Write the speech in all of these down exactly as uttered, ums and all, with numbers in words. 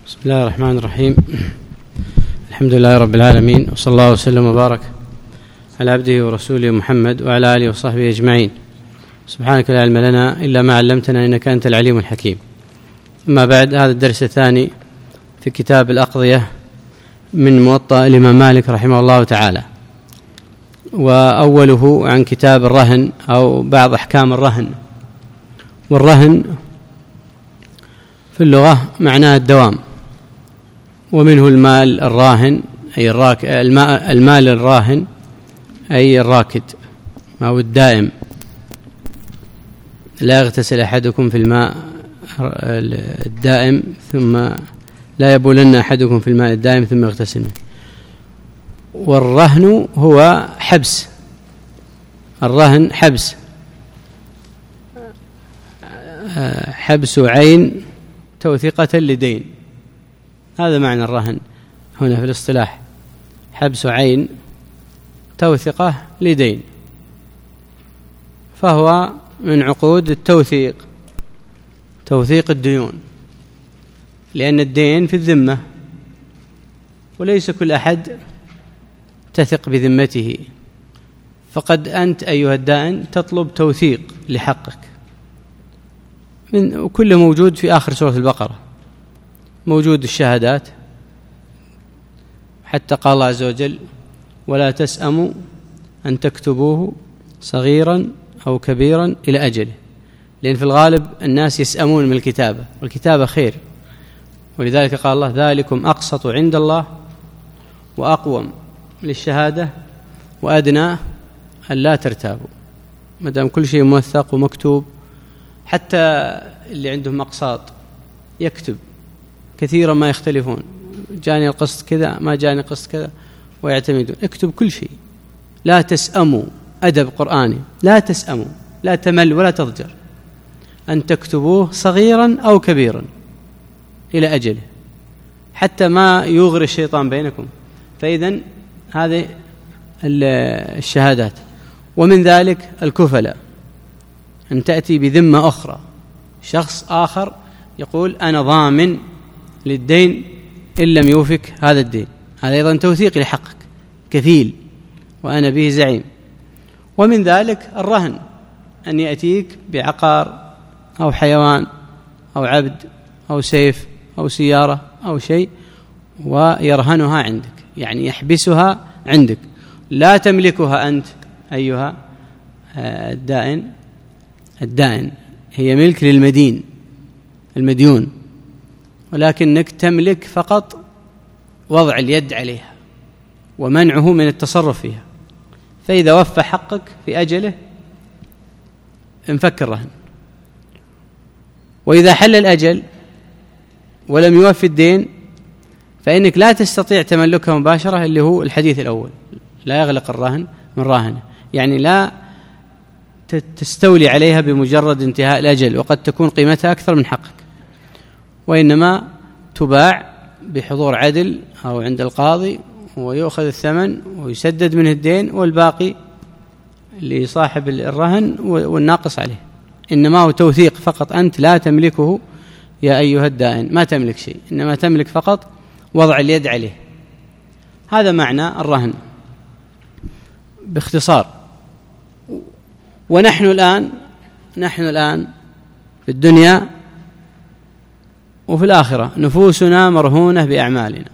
بسم الله الرحمن الرحيم. الحمد لله رب العالمين، وصلى الله وسلم وبارك على عبده ورسوله محمد وعلى آله وصحبه أجمعين. سبحانك لا علم لنا إلا ما علمتنا إنك أنت العليم الحكيم. أما بعد، هذا الدرس الثاني في كتاب الأقضية من موطأ الإمام مالك رحمه الله تعالى، وأوله عن كتاب الرهن أو بعض أحكام الرهن. والرهن في اللغة معناه الدوام، ومنه المال الراهن أي الراك المال الراهن أي الراكد أو الدائم. لا يغتسل أحدكم في الماء الدائم ثم لا يبولن أحدكم في الماء الدائم ثم يغتسل منه. والرهن هو حبس، الرهن حبس حبس عين توثيقة لدين، هذا معنى الرهن هنا في الاصطلاح، حبس عين توثقة لدين، فهو من عقود التوثيق، توثيق الديون، لأن الدين في الذمة وليس كل أحد تثق بذمته، فقد أنت أيها الدائن تطلب توثيق لحقك، من كله موجود في آخر سورة البقرة، موجود الشهادات، حتى قال الله عز وجل: ولا تسأموا أن تكتبوه صغيرا أو كبيرا إلى أجله، لأن في الغالب الناس يسأمون من الكتابة، والكتابة خير، ولذلك قال الله: ذلكم أقسط عند الله وأقوم للشهادة وأدنى أن لا ترتابوا. ما دام كل شيء موثق ومكتوب، حتى اللي عندهم أقساط يكتب، كثيرا ما يختلفون، جاني القسط كذا ما جاني قسط كذا، ويعتمدون، اكتب كل شيء. لا تسأموا، أدب قرآني، لا تسأموا، لا تمل ولا تضجر، أن تكتبوه صغيرا أو كبيرا إلى أجله، حتى ما يغري الشيطان بينكم. فإذن هذه الشهادات. ومن ذلك الكفلة، أن تأتي بذمة أخرى، شخص آخر يقول أنا ضامن للدين إن لم يوفك هذا الدين، هذا أيضا توثيق لحقك، كفيل وأنا به زعيم. ومن ذلك الرهن، أن يأتيك بعقار أو حيوان أو عبد أو سيف أو سيارة أو شيء ويرهنها عندك، يعني يحبسها عندك، لا تملكها أنت أيها الدائن، الدائن هي ملك للمدين المديون، ولكنك تملك فقط وضع اليد عليها ومنعه من التصرف فيها. فإذا وفى حقك في أجله انفك الرهن، وإذا حل الأجل ولم يوفي الدين فإنك لا تستطيع تملكها مباشرة، اللي هو الحديث الأول، لا يغلق الرهن من راهنه، يعني لا تستولي عليها بمجرد انتهاء الأجل، وقد تكون قيمتها أكثر من حقك، وإنما تباع بحضور عدل أو عند القاضي، ويؤخذ الثمن ويسدد منه الدين، والباقي لصاحب الرهن والناقص عليه. إنما هو توثيق فقط، أنت لا تملكه يا أيها الدائن، ما تملك شيء، إنما تملك فقط وضع اليد عليه. هذا معنى الرهن باختصار. ونحن الآن نحن الآن في الدنيا وفي الآخرة نفوسنا مرهونة بأعمالنا.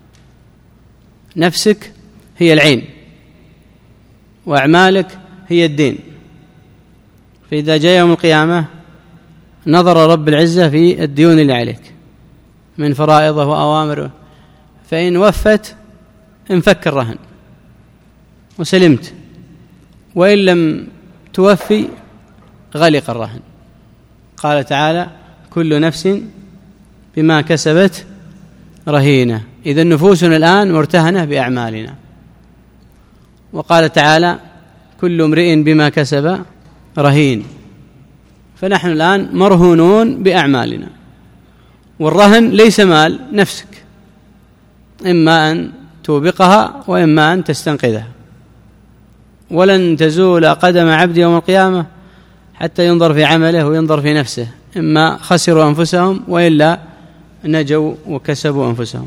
نفسك هي العين، وأعمالك هي الدين. فإذا جاء يوم القيامة نظر رب العزة في الديون اللي عليك من فرائضه وأوامره، فإن وفت انفك الرهن وسلمت، وإن لم توفي غلق الرهن. قال تعالى: كل نفس بما كسبت رهينة. إذا نفوسنا الآن مرتهنة بأعمالنا. وقال تعالى: كل امرئ بما كسب رهين. فنحن الآن مرهونون بأعمالنا. والرهن ليس مال نفسك، إما أن توبقها وإما أن تستنقذها، ولن تزول قدم عبد يوم القيامة حتى ينظر في عمله وينظر في نفسه، إما خسروا أنفسهم وإلا نجوا وكسبوا أنفسهم.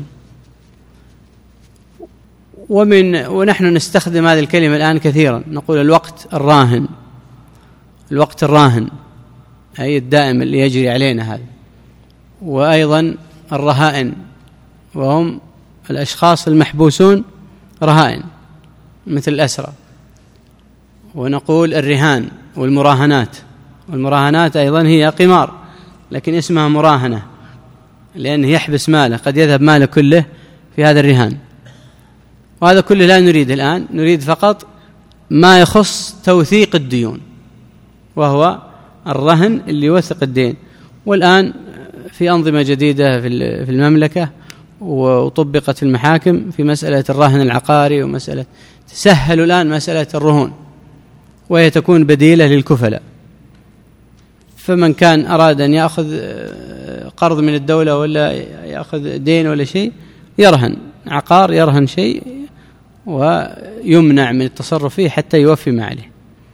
ومن ونحن نستخدم هذه الكلمة الآن كثيرا، نقول الوقت الراهن، الوقت الراهن أي الدائم اللي يجري علينا هذا. وأيضا الرهائن، وهم الأشخاص المحبوسون رهائن مثل الأسرى. ونقول الرهان والمراهنات، والمراهنات أيضا هي قمار لكن اسمها مراهنة لأنه يحبس ماله، قد يذهب ماله كله في هذا الرهان. وهذا كله لا نريد الآن، نريد فقط ما يخص توثيق الديون، وهو الرهن اللي يوثق الدين. والآن في أنظمة جديدة في المملكة وطبقت في المحاكم في مسألة الرهن العقاري، ومسألة تسهل الآن مسألة الرهون، وهي تكون بديلة للكفلة. فمن كان أراد أن يأخذ قرض من الدولة ولا يأخذ دين ولا شيء يرهن عقار، يرهن شيء ويمنع من التصرف فيه حتى يوفي ما عليه.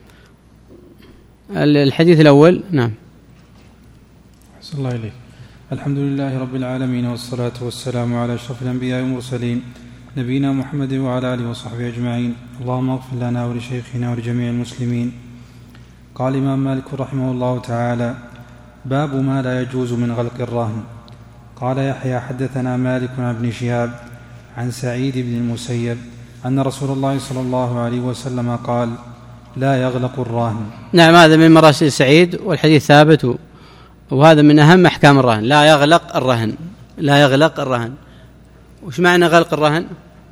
الحديث الأول. نعم. أحسن الله إليك. الحمد لله رب العالمين، والصلاة والسلام على أشرف الأنبياء والمرسلين نبينا محمد وعلى آله وصحبه أجمعين. اللهم اغفر لنا ولشيخنا ولجميع المسلمين. قال الإمام مالك رحمه الله تعالى: باب ما لا يجوز من غلق الرهن. قال يحيى: حدثنا مالك عن ابن شهاب عن سعيد بن المسيب أن رسول الله صلى الله عليه وسلم قال: لا يغلق الراهن. نعم، هذا من مراسيل سعيد والحديث ثابت، وهذا من أهم أحكام الرهن. لا يغلق الرهن، لا يغلق الرهن. وش معنى غلق الرهن؟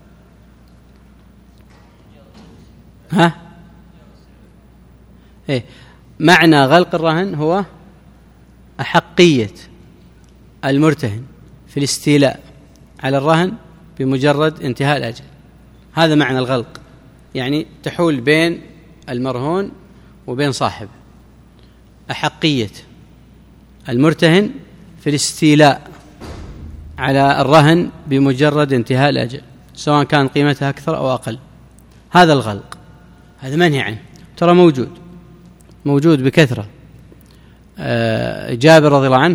ها؟ إيه؟ معنى غلق الرهن هو أحقية المرتهن في الاستيلاء على الرهن بمجرد انتهاء الأجل. هذا معنى الغلق، يعني تحول بين المرهون وبين صاحبه أحقية المرتهن في الاستيلاء على الرهن بمجرد انتهاء الأجل، سواء كان قيمتها أكثر أو أقل. هذا الغلق، هذا منهي عنه، ترى موجود موجود بكثرة. جابر رضي الله عنه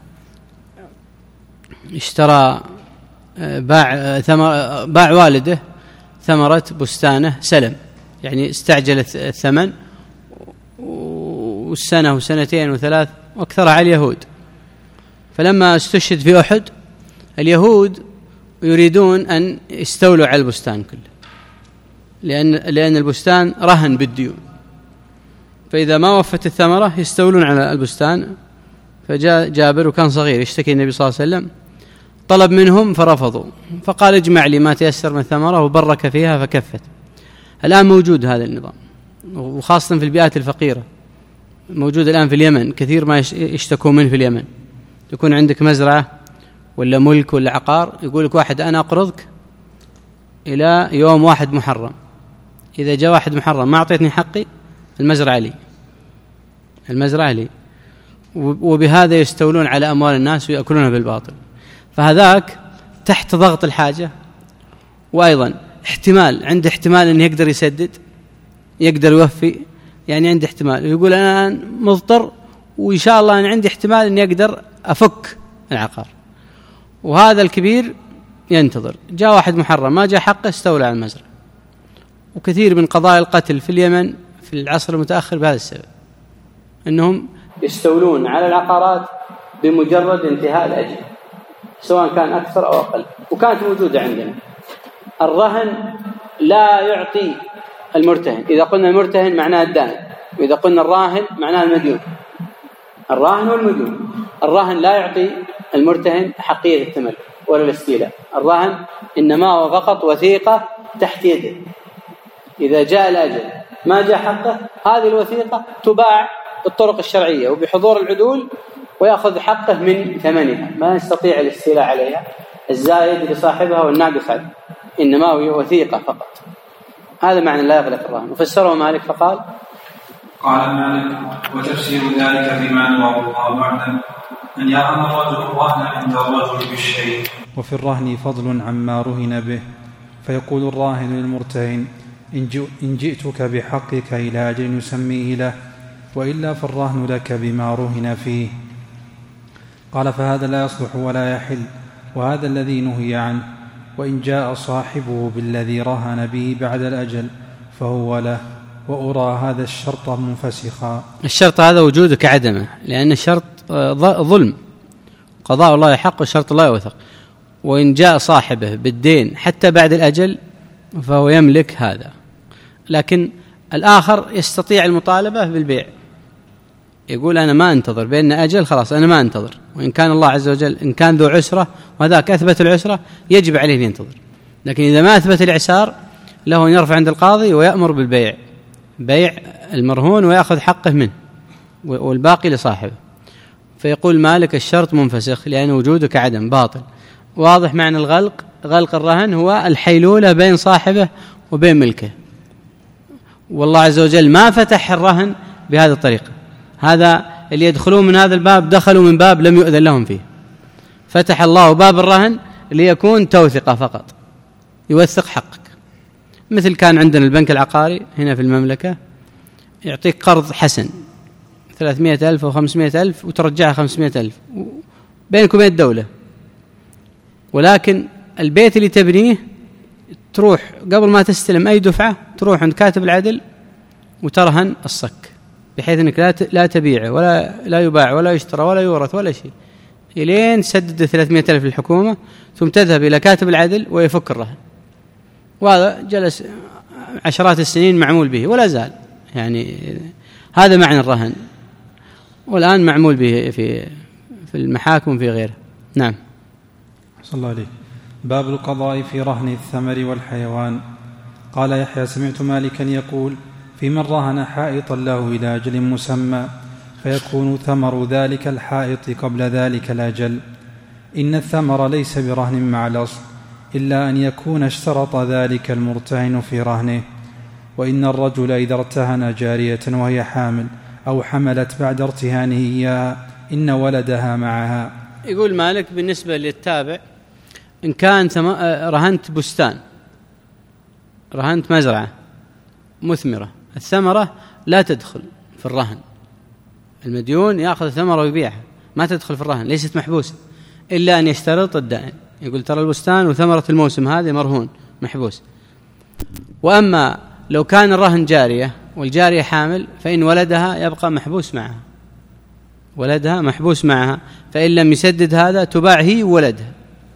اشترى باع ثمر باع والده ثمرة بستانه سلم، يعني استعجل الثمن، والسنة وسنتين وثلاث واكثر على اليهود. فلما استشهد في أحد اليهود يريدون أن يستولوا على البستان كله، لأن لأن البستان رهن بالديون، فإذا ما وفت الثمرة يستولون على البستان. فجاء جابر وكان صغير يشتكي النبي صلى الله عليه وسلم، طلب منهم فرفضوا، فقال: اجمع لي ما تيسر من ثمرة، وبرك فيها فكفت. الآن موجود هذا النظام، وخاصة في البيئات الفقيرة، موجود الآن في اليمن كثير ما يشتكوا منه. في اليمن يكون عندك مزرعة ولا ملك ولا عقار، يقول لك واحد: أنا أقرضك إلى يوم واحد محرم، إذا جاء واحد محرم ما أعطيتني حقي المزرعة لي، المزرعة لي. وبهذا يستولون على أموال الناس ويأكلونها بالباطل. فهذاك تحت ضغط الحاجة، وأيضا احتمال عنده احتمال أنه يقدر يسدد، يقدر يوفي، يعني عنده احتمال يقول أنا مضطر وإن شاء الله أنا عندي احتمال أن يقدر أفك العقار. وهذا الكبير ينتظر، جاء واحد محرم ما جاء حقه استولى على المزرعة. وكثير من قضايا القتل في اليمن في العصر المتأخر بهذا السبب، أنهم يستولون على العقارات بمجرد انتهاء الأجل، سواء كان أكثر أو أقل. وكانت موجودة عندنا الرهن لا يعطي المرتهن. إذا قلنا المرتهن معناه الدائن، وإذا قلنا الراهن معناه المديون. الراهن والمديون. الراهن لا يعطي المرتهن حقية التملك ولا الاستيلاء. الراهن إنما هو فقط وثيقة تحت يده، إذا جاء الأجل ما جاء حقه هذه الوثيقة تباع بالطرق الشرعية وبحضور العدول، ويأخذ حقه من ثمنها، ما يستطيع الاستيلاء عليها الزايد لصاحبها والناقص عليه، إنما هو وثيقة فقط. هذا معنى لا يغلق الرهن. وفسره مالك فقال: قال مالك: وتفسير ذلك بما نواه الله أعلم أن يرهن الرجل الرهن عند الرجل بالشيء. وفي الرهن فضل عما رهن به، فيقول الراهن للمرتهن: إن جئتك بحقك إلى أجل نسميه له، وإلا فالرهن لك بما رهن فيه. قال فهذا لا يصلح ولا يحل، وهذا الذي نهي عنه. وإن جاء صاحبه بالذي رهن به بعد الأجل فهو له، وأرى هذا الشرط منفسخا. الشرط هذا وجوده كعدمه، لأن الشرط ظلم، قضاء الله يحق والشرط لا يوثق. وإن جاء صاحبه بالدين حتى بعد الأجل فهو يملك هذا، لكن الآخر يستطيع المطالبة بالبيع، يقول أنا ما أنتظر بأن أجل، خلاص أنا ما أنتظر. وإن كان الله عز وجل إن كان ذو عسرة وذاك أثبت العسرة يجب عليه أن ينتظر، لكن إذا ما أثبت الإعسار له أن يرفع عند القاضي ويأمر بالبيع، بيع المرهون ويأخذ حقه منه والباقي لصاحبه. فيقول مالك الشرط منفسخ لأن وجوده كعدم باطل. واضح معنى الغلق؟ غلق الرهن هو الحيلولة بين صاحبه وبين ملكه، والله عز وجل ما فتح الرهن بهذه الطريقة. هذا اللي يدخلون من هذا الباب دخلوا من باب لم يؤذن لهم فيه. فتح الله باب الرهن ليكون توثقة فقط، يوثق حقك. مثل كان عندنا البنك العقاري هنا في المملكة يعطيك قرض حسن ثلاثمائة ألف أو خمسمائة ألف وترجعها خمسمائة ألف بينك وبين الدولة، ولكن البيت اللي تبنيه تروح قبل ما تستلم أي دفعة تروح عند كاتب العدل وترهن الصك، بحيث أنك لا لا تبيعه ولا لا يباع ولا يشترى ولا يورث ولا شيء، إلين تسدد ثلاثمائة ألف للحكومة، ثم تذهب إلى كاتب العدل ويفك الرهن. وهذا جلس عشرات السنين معمول به ولا زال، يعني هذا معنى الرهن، والآن معمول به في في المحاكم في غيره. نعم. صلى الله عليه. باب القضاء في رهن الثمر والحيوان. قال يحيى سمعت مالكا يقول في من رهن حائطا له إلى أجل مسمى فيكون ثمر ذلك الحائط قبل ذلك الأجل. إن الثمر ليس برهن مع الأصل إلا أن يكون اشترط ذلك المرتهن في رهنه. وإن الرجل إذا ارتهن جارية وهي حامل أو حملت بعد ارتهانه إياها إن ولدها معها. يقول مالك بالنسبة للتابع إن كان رهنت بستان، رهنت مزرعة مثمرة، الثمرة لا تدخل في الرهن، المديون يأخذ ثمرة ويبيعها، ما تدخل في الرهن، ليست محبوسة إلا أن يشترط الدائن، يقول ترى البستان وثمرة الموسم هذه مرهون محبوس. وأما لو كان الرهن جارية والجارية حامل فإن ولدها يبقى محبوس معها، ولدها محبوس معها، فإن لم يسدد هذا تباع هي وولدها.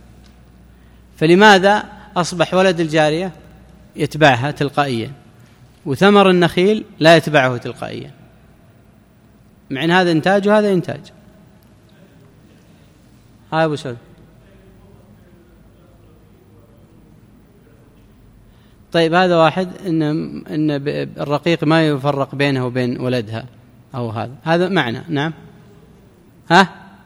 فلماذا أصبح ولد الجارية يتبعها تلقائيا وثمر النخيل لا يتبعه تلقائيا، مع أن هذا إنتاج وهذا إنتاج؟ هاي أبو سعود. طيب هذا واحد إن إن الرقيق ما يفرق بينه وبين ولدها أو هذا هذا معنى. نعم. ها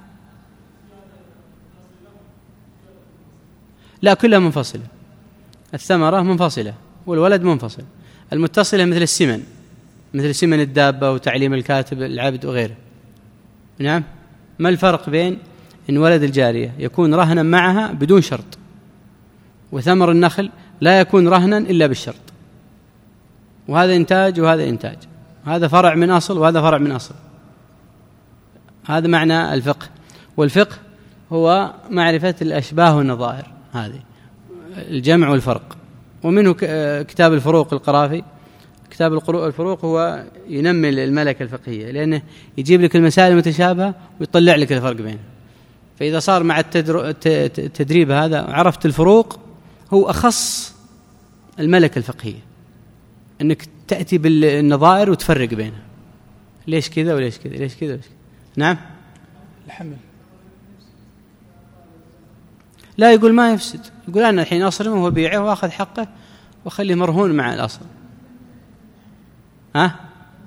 لا كلها منفصلة، الثمرة منفصلة والولد منفصل، المتصلة مثل السمن، مثل سمن الدابة وتعليم الكاتب العبد وغيره. نعم. ما الفرق بين إن ولد الجارية يكون رهنا معها بدون شرط، وثمر النخل لا يكون رهنا إلا بالشرط؟ وهذا إنتاج وهذا إنتاج، هذا فرع من أصل وهذا فرع من أصل. هذا معنى الفقه، والفقه هو معرفة الأشباه والنظائر، هذه الجمع والفرق. ومنه كتاب الفروق القرافي. كتاب الفروق هو ينمي الملكة الفقهية، لأنه يجيب لك المسائل المتشابهة ويطلع لك الفرق بينها. فإذا صار مع التدريب هذا عرفت الفروق، هو أخص الملكة الفقهية، أنك تأتي بالنظائر وتفرق بينها، ليش كذا وليش كذا ليش كذا وليش كذا. نعم. الحمل لا يقول ما يفسد، يقول أنا الحين أصرمه وبيعه وأخذ حقه وخليه مرهون مع الأصل. ها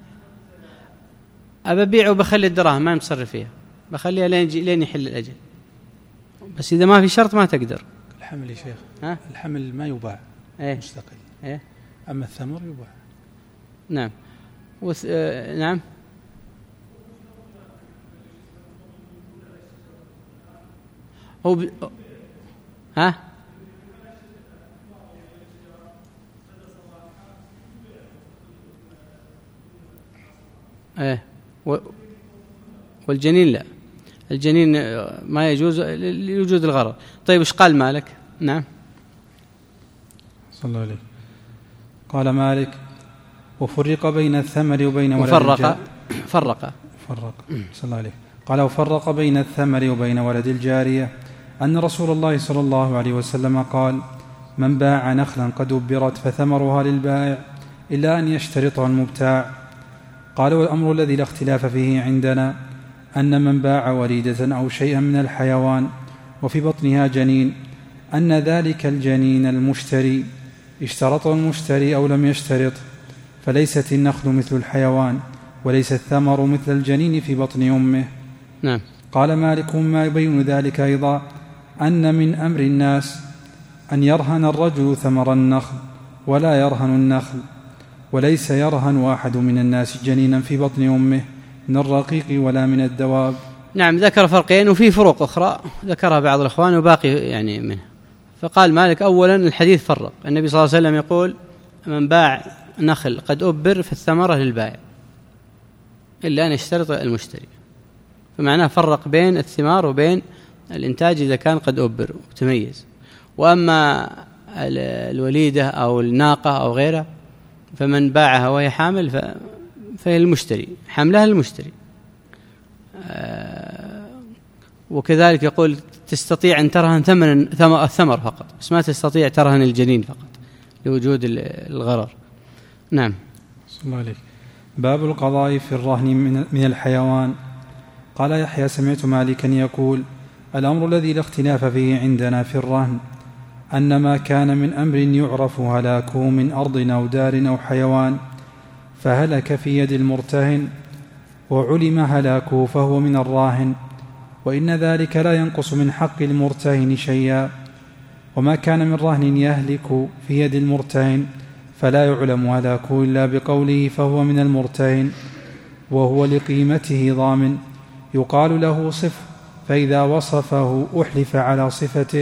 أبى أبيعه وبخلي الدراهم ما متصرف فيها، بخليها لين لين يحل الأجل، بس إذا ما في شرط ما تقدر. الحمل يا شيخ، ها؟ الحمل ما يباع إيه؟ مستقل، إيه؟ أما الثمر يباع. نعم. وث... آه... نعم. هو ب... ها ايه و... والجنين لا، الجنين ما يجوز لوجود الغرر. طيب إيش قال مالك؟ نعم صلى الله عليه. قال مالك: وفرق بين الثمر وبين ولد وفرق فرق فرق صلى الله عليه. قال: وفرق بين الثمر وبين ولد الجارية أن رسول الله صلى الله عليه وسلم قال: من باع نخلا قد أبرت فثمرها للبائع إلا أن يشترطها المبتاع. قال: والأمر الذي لا اختلاف فيه عندنا أن من باع وليدة أو شيئا من الحيوان وفي بطنها جنين أن ذلك الجنين المشتري اشترط المشتري أو لم يشترط، فليست النخل مثل الحيوان وليس الثمر مثل الجنين في بطن أمه. نعم. قال مالك: ما يبين ذلك أيضا أن من أمر الناس أن يرهن الرجل ثمر النخل ولا يرهن النخل، وليس يرهن واحد من الناس جنينا في بطن أمه من الرقيق ولا من الدواب. نعم، ذكر فرقين وفي فروق أخرى ذكرها بعض الإخوان وباقي يعني منه. فقال مالك: أولا الحديث فرق، النبي صلى الله عليه وسلم يقول: من باع نخل قد أبر فالثمرة للبائع إلا أن يشترط المشتري، فمعناه فرق بين الثمار وبين الإنتاج إذا كان قد أبر وتميز. وأما الوليدة أو الناقة أو غيرها فمن باعها وهي حامل فهي المشتري، حملها المشتري. وكذلك يقول: تستطيع أن ترهن ثمن الثمر فقط، بس ما تستطيع ترهن الجنين فقط لوجود الغرر. نعم. صلى الله عليه. باب القضاء في الرهن من الحيوان. قال يحيى: سمعت مالكا يقول: الأمر الذي لا اختلاف فيه عندنا في الرهن أن ما كان من أمر يعرف هلاكه من أرض أو دار أو حيوان فهلك في يد المرتهن وعلم هلاكه فهو من الراهن، وإن ذلك لا ينقص من حق المرتهن شيئا. وما كان من رهن يهلك في يد المرتهن فلا يعلم هلاكه إلا بقوله فهو من المرتهن، وهو لقيمته ضامن يقال له صف، فإذا وصفه أحلف على صفته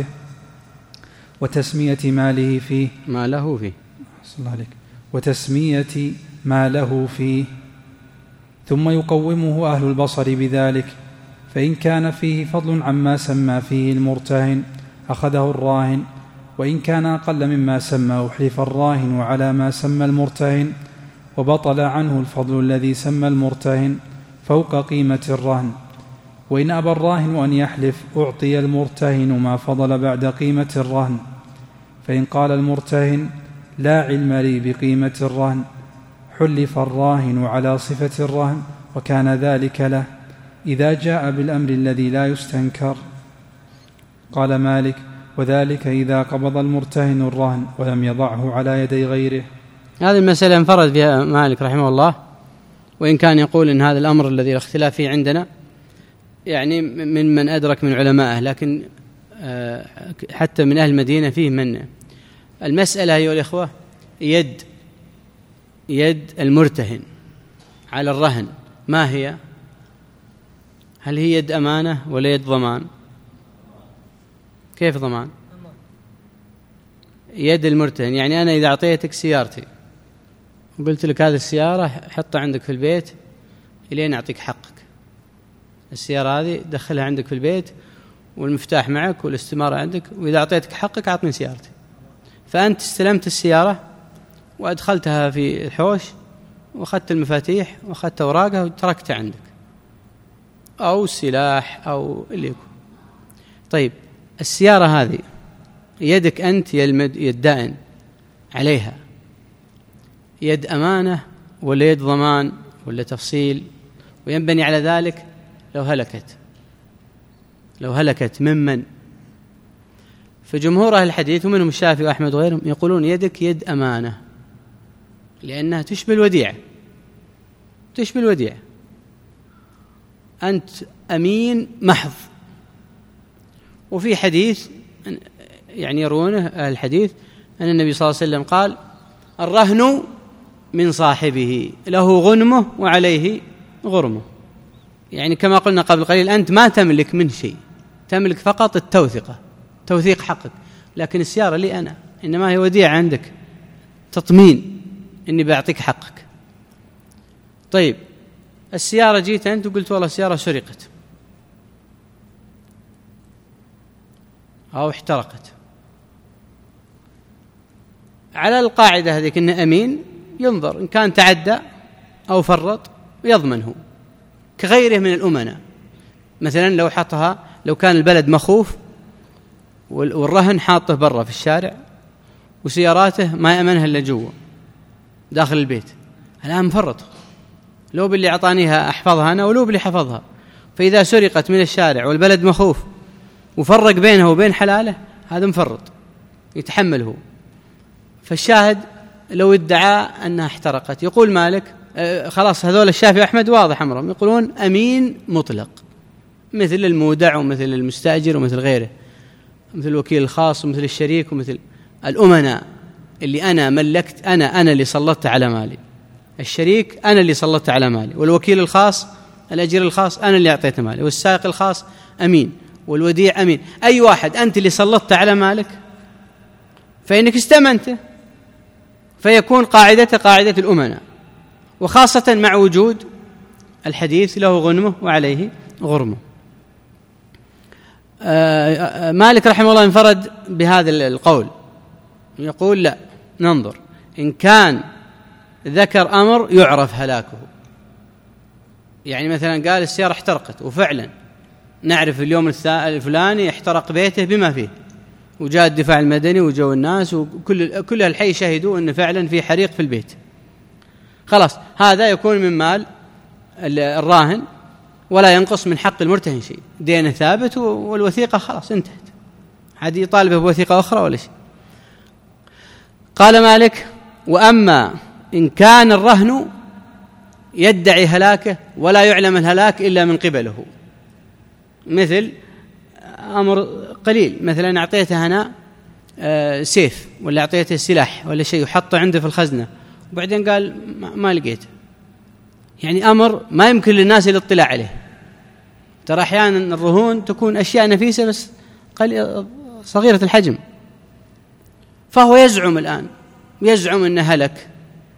وتسمية ماله فيه ما له فيه صلى الله عليك وتسمية ما له فيه، ثم يقومه أهل البصر بذلك، فإن كان فيه فضل عما سمى فيه المرتهن أخذه الراهن، وإن كان أقل مما سمى أحلف الراهن على ما سمى المرتهن، وبطل عنه الفضل الذي سمى المرتهن فوق قيمة الرهن. وإن أبى الراهن أن يحلف أعطي المرتهن ما فضل بعد قيمة الرهن، فإن قال المرتهن لا علم لي بقيمة الرهن حلف الراهن على صفة الرهن، وكان ذلك له إذا جاء بالأمر الذي لا يستنكر. قال مالك: وذلك إذا قبض المرتهن الرهن ولم يضعه على يدي غيره. هذه المسألة انفرد بها مالك رحمه الله، وإن كان يقول إن هذا الأمر الذي لا اختلاف فيه عندنا يعني من من أدرك من علمائه، لكن حتى من أهل المدينة فيه من المسألة أيها الإخوة يد يد المرتهن على الرهن ما هي؟ هل هي يد أمانة ولا يد ضمان؟ كيف ضمان؟ يد المرتهن يعني أنا إذا أعطيتك سيارتي وقلت لك هذه السيارة حطها عندك في البيت إلين أعطيك حقك، السيارة هذه دخلها عندك في البيت والمفتاح معك والاستمارة عندك، وإذا أعطيتك حقك أعطني سيارتي. فأنت استلمت السيارة وأدخلتها في الحوش وأخذت المفاتيح وأخذت أوراقها وتركتها عندك، أو السلاح أو اللي يكون. طيب السيارة هذه يدك أنت يا الدائن عليها يد أمانة ولا يد ضمان ولا تفصيل؟ وينبني على ذلك لو هلكت لو هلكت ممن؟ فجمهور أهل الحديث ومنهم الشافعي وأحمد وغيرهم يقولون يدك يد أمانة، لأنها تشبه الوديعة تشبه الوديعة أنت أمين محض. وفي حديث يعني يرونه أهل الحديث أن النبي صلى الله عليه وسلم قال: الرهن من صاحبه له غنمه وعليه غرمه. يعني كما قلنا قبل قليل أنت ما تملك من شيء، تملك فقط التوثيقة، توثيق حقك، لكن السيارة لي أنا، إنما هي وديعة عندك تطمين إني بعطيك حقك. طيب السيارة جيت أنت وقلت والله السيارة سرقت، أو احترقت. على القاعدة هذيك إنه أمين، ينظر إن كان تعدى أو فرط يضمنه كغيره من الأمناء. مثلا لو حطها، لو كان البلد مخوف والرهن حاطه برا في الشارع وسياراته ما يأمنها إلا جوا داخل البيت، الآن مفرط، لو باللي أعطانيها أحفظها أنا ولو باللي حفظها، فإذا سرقت من الشارع والبلد مخوف وفرق بينه وبين حلاله، هذا مفرط يتحمله. فالشاهد لو ادعى أنها احترقت، يقول مالك آه خلاص هذول الشافعي وأحمد واضح أمرهم، يقولون أمين مطلق، مثل المودع ومثل المستأجر ومثل غيره، مثل الوكيل الخاص ومثل الشريك ومثل الأمناء اللي أنا ملكت، أنا أنا اللي سلطت على مالي، الشريك أنا اللي سلطت على مالي، والوكيل الخاص الأجير الخاص أنا اللي أعطيته مالي، والسائق الخاص أمين، والوديع أمين. أي واحد أنت اللي سلطت على مالك فإنك استأمنته، فيكون قاعدة قاعدة الأمناء، وخاصة مع وجود الحديث له غنمه وعليه غرمه. آه مالك رحمه الله انفرد بهذا القول، يقول لا، ننظر إن كان ذكر أمر يعرف هلاكه، يعني مثلا قال السيارة احترقت وفعلا نعرف اليوم الفلاني احترق بيته بما فيه، وجاء الدفاع المدني وجاء الناس وكل كل الحي شهدوا أن فعلا في حريق في البيت، خلاص هذا يكون من مال الراهن ولا ينقص من حق المرتهن شيء، دينه ثابت والوثيقة خلاص انتهت، عاد يطالبه بوثيقة أخرى ولا شيء. قال مالك وأما إن كان الرهن يدعي هلاكه ولا يعلم الهلاك إلا من قبله، مثل أمر قليل، مثلا أعطيته أنا سيف ولا أعطيته سلاح ولا شيء وحطه عنده في الخزنة وبعدين قال ما لقيته، يعني أمر ما يمكن للناس الاطلاع عليه. ترى أحيانا الرهون تكون أشياء نفيسة بس صغيرة الحجم، فهو يزعم الآن يزعم أنه هلك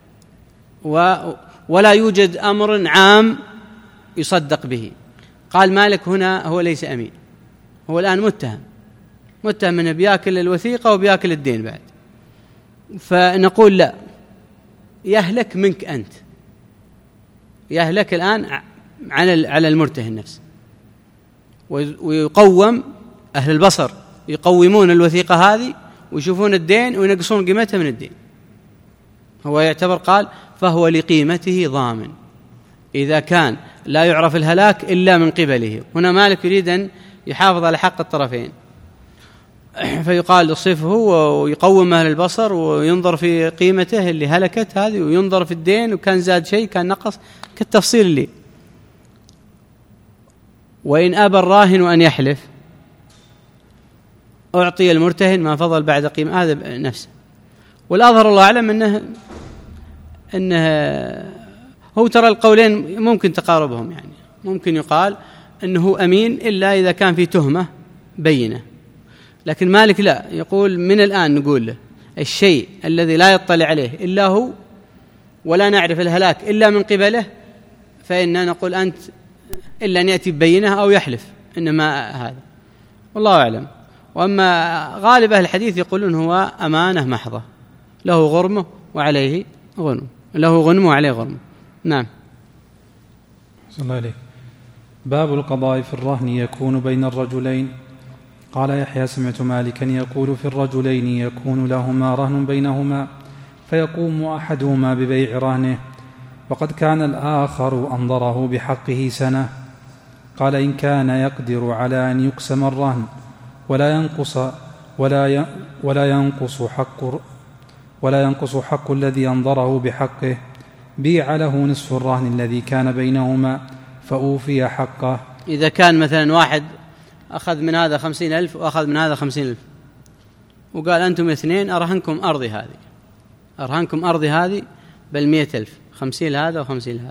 ولا يوجد أمر عام يصدق به. قال مالك هنا هو ليس أمين، هو الآن متهم متهم أنه بياكل الوثيقة وبياكل الدين بعد، فنقول لا، يهلك منك أنت، يهلك الآن على على المرتهن نفسه، ويقوم أهل البصر يقومون الوثيقة هذه ويشوفون الدين وينقصون قيمتها من الدين، هو يعتبر قال فهو لقيمته ضامن إذا كان لا يعرف الهلاك إلا من قبله. هنا مالك يريد أن يحافظ على حق الطرفين، فيقال صفه ويقوم أهل البصر وينظر في قيمته اللي هلكت هذه، وينظر في الدين وكان زاد شيء كان نقص كالتفصيل اللي. وإن أبى الراهن أن يحلف أعطي المرتهن ما فضل بعد قيمة، هذا نفسه. والأظهر الله أعلم أنه أنه هو ترى القولين ممكن تقاربهم، يعني ممكن يقال أنه أمين إلا إذا كان في تهمة بينة، لكن مالك لا، يقول من الآن نقول له الشيء الذي لا يطلع عليه إلا هو ولا نعرف الهلاك إلا من قبله، فإننا نقول أنت إلا أن يأتي ببينة أو يحلف، إنما هذا والله أعلم. وأما غالب أهل الحديث يقولون هو أمانة محضة، له غرمه وعليه غنم، له غنم وعليه غرمه. نعم. صلى الله عليه. باب القضاء في الرهن يكون بين الرجلين. قال يحيى سمعت مالكا يقول في الرجلين يكون لهما رهن بينهما فيقوم أحدهما ببيع رهنه وقد كان الآخر أنظره بحقه سنة. قال إن كان يقدر على أن يقسم الرهن ولا ينقص ولا ولا ينقص حق ولا ينقص حق الذي أنظره بحقه بيع له نصف الرهن الذي كان بينهما فأوفي حقه. إذا كان مثلا واحد أخذ من هذا خمسين ألف وأخذ من هذا خمسين ألف وقال أنتم اثنين أرهنكم أرضي هذه أرهنكم أرضي هذه بالمئة ألف، خمسين لهذا وخمسين لهذا،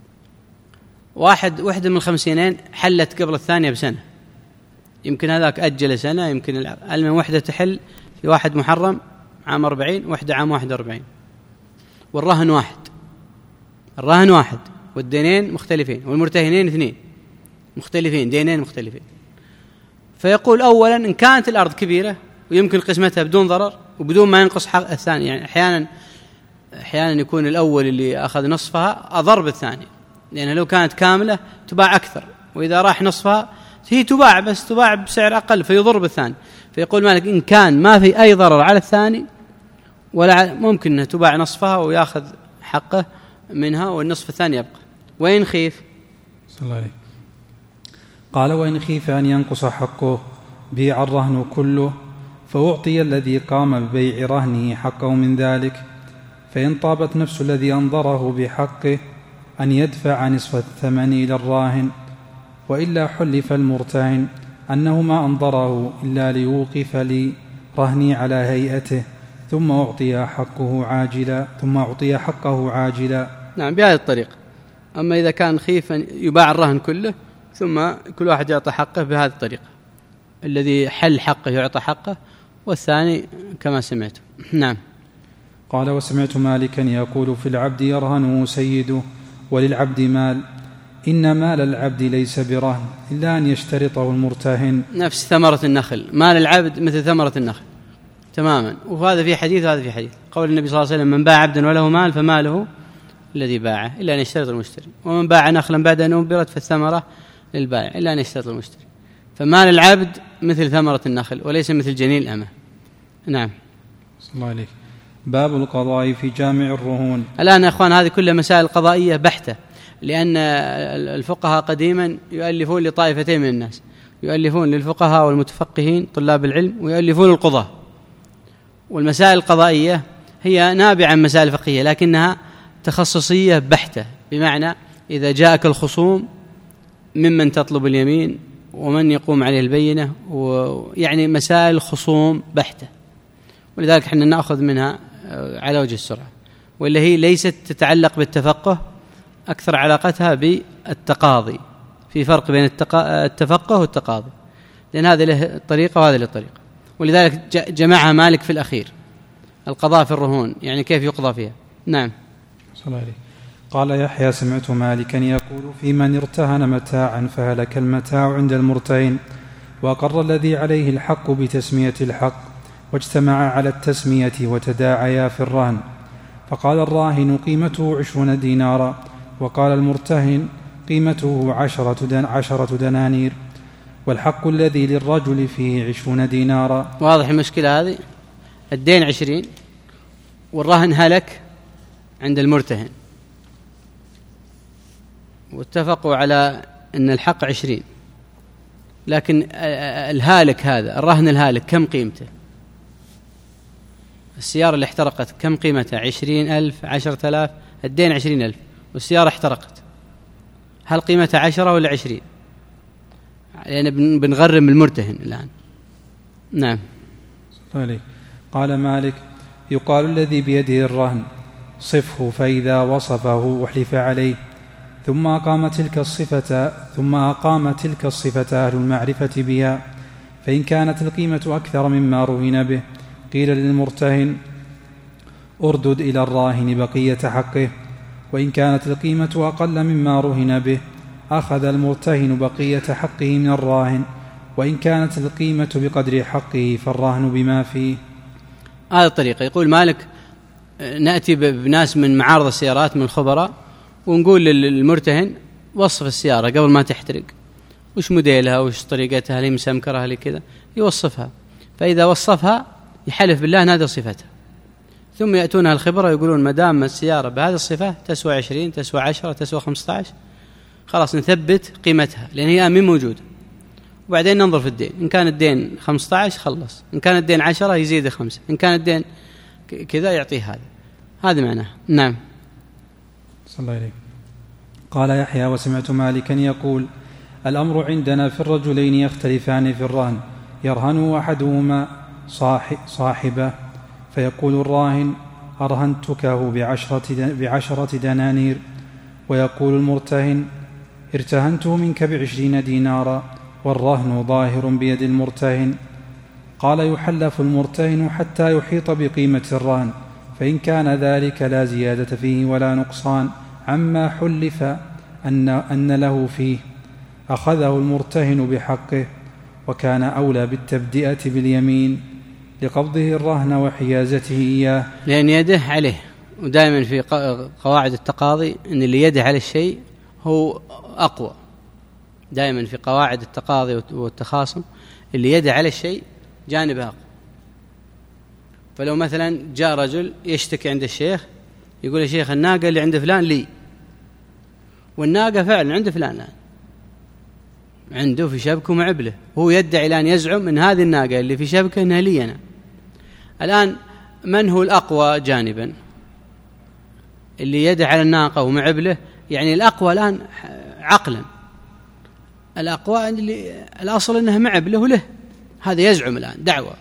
واحد واحدة من الخمسينين حلت قبل الثانية بسنة، يمكن هذاك أجل سنة، يمكن المهم واحدة تحل في واحد محرم عام أربعين، واحدة عام واحد أربعين، والرهن واحد الرهن واحد والدينين مختلفين والمرتهنين اثنين مختلفين، دينين مختلفين. فيقول أولا إن كانت الأرض كبيرة ويمكن قسمتها بدون ضرر وبدون ما ينقص حق الثاني، يعني أحيانا أحيانا يكون الأول اللي أخذ نصفها أضر بالثاني، لأن لو كانت كاملة تباع أكثر، وإذا راح نصفها هي تباع بس تباع بسعر أقل فيضر بالثاني. فيقول مالك إن كان ما في أي ضرر على الثاني ولا ممكن أن تباع نصفها ويأخذ حقه منها والنصف الثاني يبقى. وإن خيف صلى الله عليه قال وإن خيف أن ينقص حقه بيع الرهن كله فأعطي الذي قام ببيع رهنه حقه من ذلك، فإن طابت نفس الذي أنظره بحقه أن يدفع نصف الثمن إلى الراهن، وإلا حلف المرتهن أنه ما أنظره إلا ليوقف لرهني على هيئته ثم أعطي حقه عاجلا ثم أعطي حقه عاجلا. نعم بهذه الطريقة. أما إذا كان خيفا يباع الرهن كله ثم كل واحد يعطى حقه بهذه الطريقة، الذي حل حقه يعطى حقه والثاني كما سمعت. نعم. قال وسمعت مالكا يقول في العبد يرهنه سيده وللعبد مال، إن مال العبد ليس برهن إلا أن يشترطه المرتهن. نفس ثمرة النخل، مال العبد مثل ثمرة النخل تماما، وهذا في حديث وهذا في حديث. قول النبي صلى الله عليه وسلم من باع عبدا وله مال فماله الذي باعه إلا أن يشترط المشتري، ومن باع نخلا بعد أن أنبرت فالثمرة للبائع إلا أن يشترط المشتري. فمال العبد مثل ثمرة النخل وليس مثل جنين الأمة. نعم. صلى الله عليه. باب القضاء في جامع الرهون. الآن يا أخوان هذه كلها مسائل قضائية بحتة، لأن الفقهاء قديما يؤلفون لطائفتين من الناس، يؤلفون للفقهاء والمتفقهين طلاب العلم ويؤلفون القضاة. والمسائل القضائية هي نابعة عن مسائل فقهية لكنها تخصصية بحتة، بمعنى إذا جاءك الخصوم ممن تطلب اليمين ومن يقوم عليه البينة، ويعني مسائل خصوم بحتة، ولذلك احنا نأخذ منها على وجه السرعة، وإلا هي ليست تتعلق بالتفقه، أكثر علاقتها بالتقاضي. في فرق بين التفقه والتقاضي، لأن هذا له طريقة وهذا له طريقة، ولذلك جمعها مالك في الأخير القضاء في الرهون، يعني كيف يقضى فيها. نعم. صلى الله عليه. قال يحيى سمعت مالكا يقول في من ارتهن متاعا فهلك المتاع عند المرتهن وأقر الذي عليه الحق بتسمية الحق واجتمع على التسمية وتداعيا في الرهن، فقال الراهن قيمته عشرون دينارا وقال المرتهن قيمته عشرة, دن عشرة دنانير، والحق الذي للرجل فيه عشرون دينارا. واضح المشكلة هذه؟ الدين عشرين والرهن هلك عند المرتهن، واتفقوا على أن الحق عشرين، لكن الهالك هذا الرهن الهالك كم قيمته؟ السيارة اللي احترقت كم قيمتها؟ عشرين ألف، عشرة آلاف، الدين عشرين ألف والسيارة احترقت، هل قيمتها عشرة ولا عشرين؟ يعني بنغرم المرتهن الآن. نعم. قال مالك يقال الذي بيده الرهن صفه، فإذا وصفه أحلف عليه، ثم أقام تلك الصفة ثم أقام تلك الصفة أهل المعرفة بها، فإن كانت القيمة أكثر مما رهن به قيل للمرتهن أردد إلى الراهن بقية حقه، وإن كانت القيمة أقل مما رهن به أخذ المرتهن بقية حقه من الراهن، وإن كانت القيمة بقدر حقه فالراهن بما فيه. هذه الطريقة. يقول مالك نأتي بناس من معارض السيارات من الخبراء ونقول للمرتهن وصف السيارة قبل ما تحترق، وش موديلها وش طريقتها، هل هي مسمكرة هل كذا، يوصفها، فإذا وصفها يحلف بالله أن هذه صفتها، ثم يأتونها الخبرة يقولون ما دام السيارة بهذه الصفة تسوى عشرين تسوى عشرة تسوى خمسة عشر، خلاص نثبت قيمتها لأن هي آمين موجودة، وبعدين ننظر في الدين، إن كان الدين خمسة عشر خلص، إن كان الدين عشرة يزيد خمسة، إن كان الدين كذا يعطيه هذا. هذا معناه. نعم. صلى الله عليه. قال يحيى وسمعت مالكا يقول الأمر عندنا في الرجلين يختلفان في الرهن، يرهن أحدهما صاحبه فيقول الراهن أرهنتكه بعشرة, بعشرة دنانير، ويقول المرتهن ارتهنته منك بعشرين دينارا، والرهن ظاهر بيد المرتهن. قال يحلف المرتهن حتى يحيط بقيمة الرهن، فإن كان ذلك لا زيادة فيه ولا نقصان عما حلف أن, أن له فيه أخذه المرتهن بحقه، وكان أولى بالتبدئة باليمين لقبضه الرهن وحيازته إياه، لأن يده عليه. ودائما في قواعد التقاضي أن اللي يده على الشيء هو أقوى، دائما في قواعد التقاضي والتخاصم اللي يده على الشيء جانبه أقوى. فلو مثلا جاء رجل يشتكي عند الشيخ يقول يا شيخ الناقة اللي عند فلان لي، والناقة فعلا عند فلان الآن عنده في شبكه معبله، هو يدعي الآن يزعم أن هذه الناقة اللي في شبكه أنها لي أنا. الآن من هو الأقوى جانبا؟ اللي يدعي على الناقة ومعبله، يعني الأقوى الآن عقلا، الأقوى اللي الأصل أنها معبله وله، هذا يزعم الآن دعوة.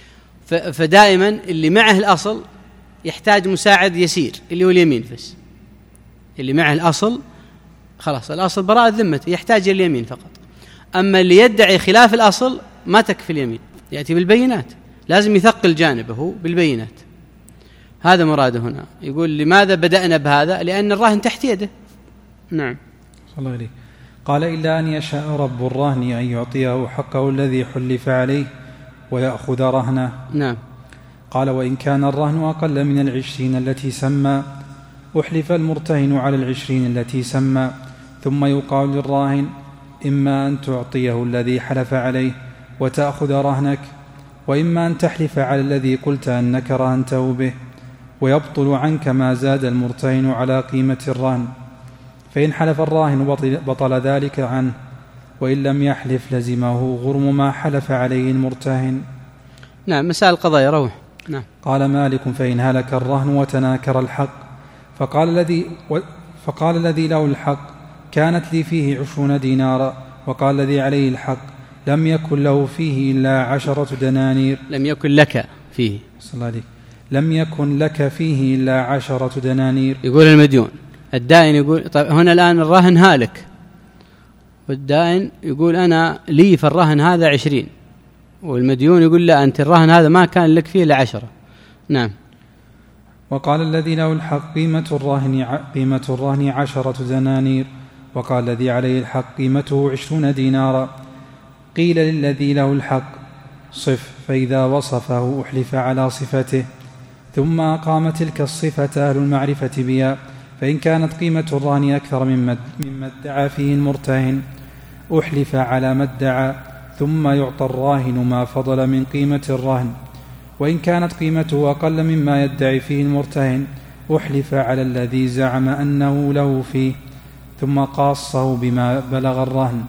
فدائما اللي معه الأصل يحتاج مساعد يسير اللي هو اليمين بس، اللي معه الأصل خلاص الأصل براءة ذمته يحتاج اليمين فقط. أما اللي يدعي خلاف الأصل ما تكفي اليمين، يأتي بالبينات، لازم يثقل جانبه بالبينات. هذا مراده هنا. يقول لماذا بدأنا بهذا؟ لأن الرهن تحت يده. نعم. صلى الله عليه. قال إلا أن يشاء رب الرهن أن يعطيه حقه الذي حلف عليه ويأخذ رهنه. نعم. قال وإن كان الرهن أقل من العشرين التي سمى أحلف المرتهن على العشرين التي سمى، ثم يقال للراهن إما أن تعطيه الذي حلف عليه وتأخذ رهنك، وإما أن تحلف على الذي قلت أنك رهنته به، ويبطل عنك ما زاد المرتهن على قيمة الرهن. فإن حلف الراهن بطل ذلك عنه، وإن لم يحلف لزمه غرم ما حلف عليه المرتهن. نعم. مسائل القضاء يروح. نعم. قال مالك فإن هلك الرهن وتناكر الحق فقال الذي, فقال الذي له الحق كانت لي فيه عشرون دينارا، وقال الذي عليه الحق لم يكن له فيه إلا عشرة دنانير. لم يكن لك فيه صلى الله عليه. لم يكن لك فيه إلا عشرة دنانير. يقول المديون. الدائن يقول طيب هنا الآن الرهن هالك، والدائن يقول أنا لي في الرهن هذا عشرين، والمديون يقول لا أنت الرهن هذا ما كان لك فيه إلا عشرة. نعم. وقال الذي له الحق قيمة الرهن قيمة الرهن عشرة دنانير، وقال الذي عليه الحق قيمته عشرون دينارا. قيل للذي له الحق صف، فإذا وصفه أحلف على صفته، ثم أقام تلك الصفة أهل المعرفة بها، فإن كانت قيمة الرهن أكثر مما ادعى فيه المرتهن أحلف على ما ادعى، ثم يعطى الراهن ما فضل من قيمة الرهن. وإن كانت قيمته أقل مما يدعي فيه المرتهن أحلف على الذي زعم أنه له فيه، ثم قاصه بما بلغ الرهن.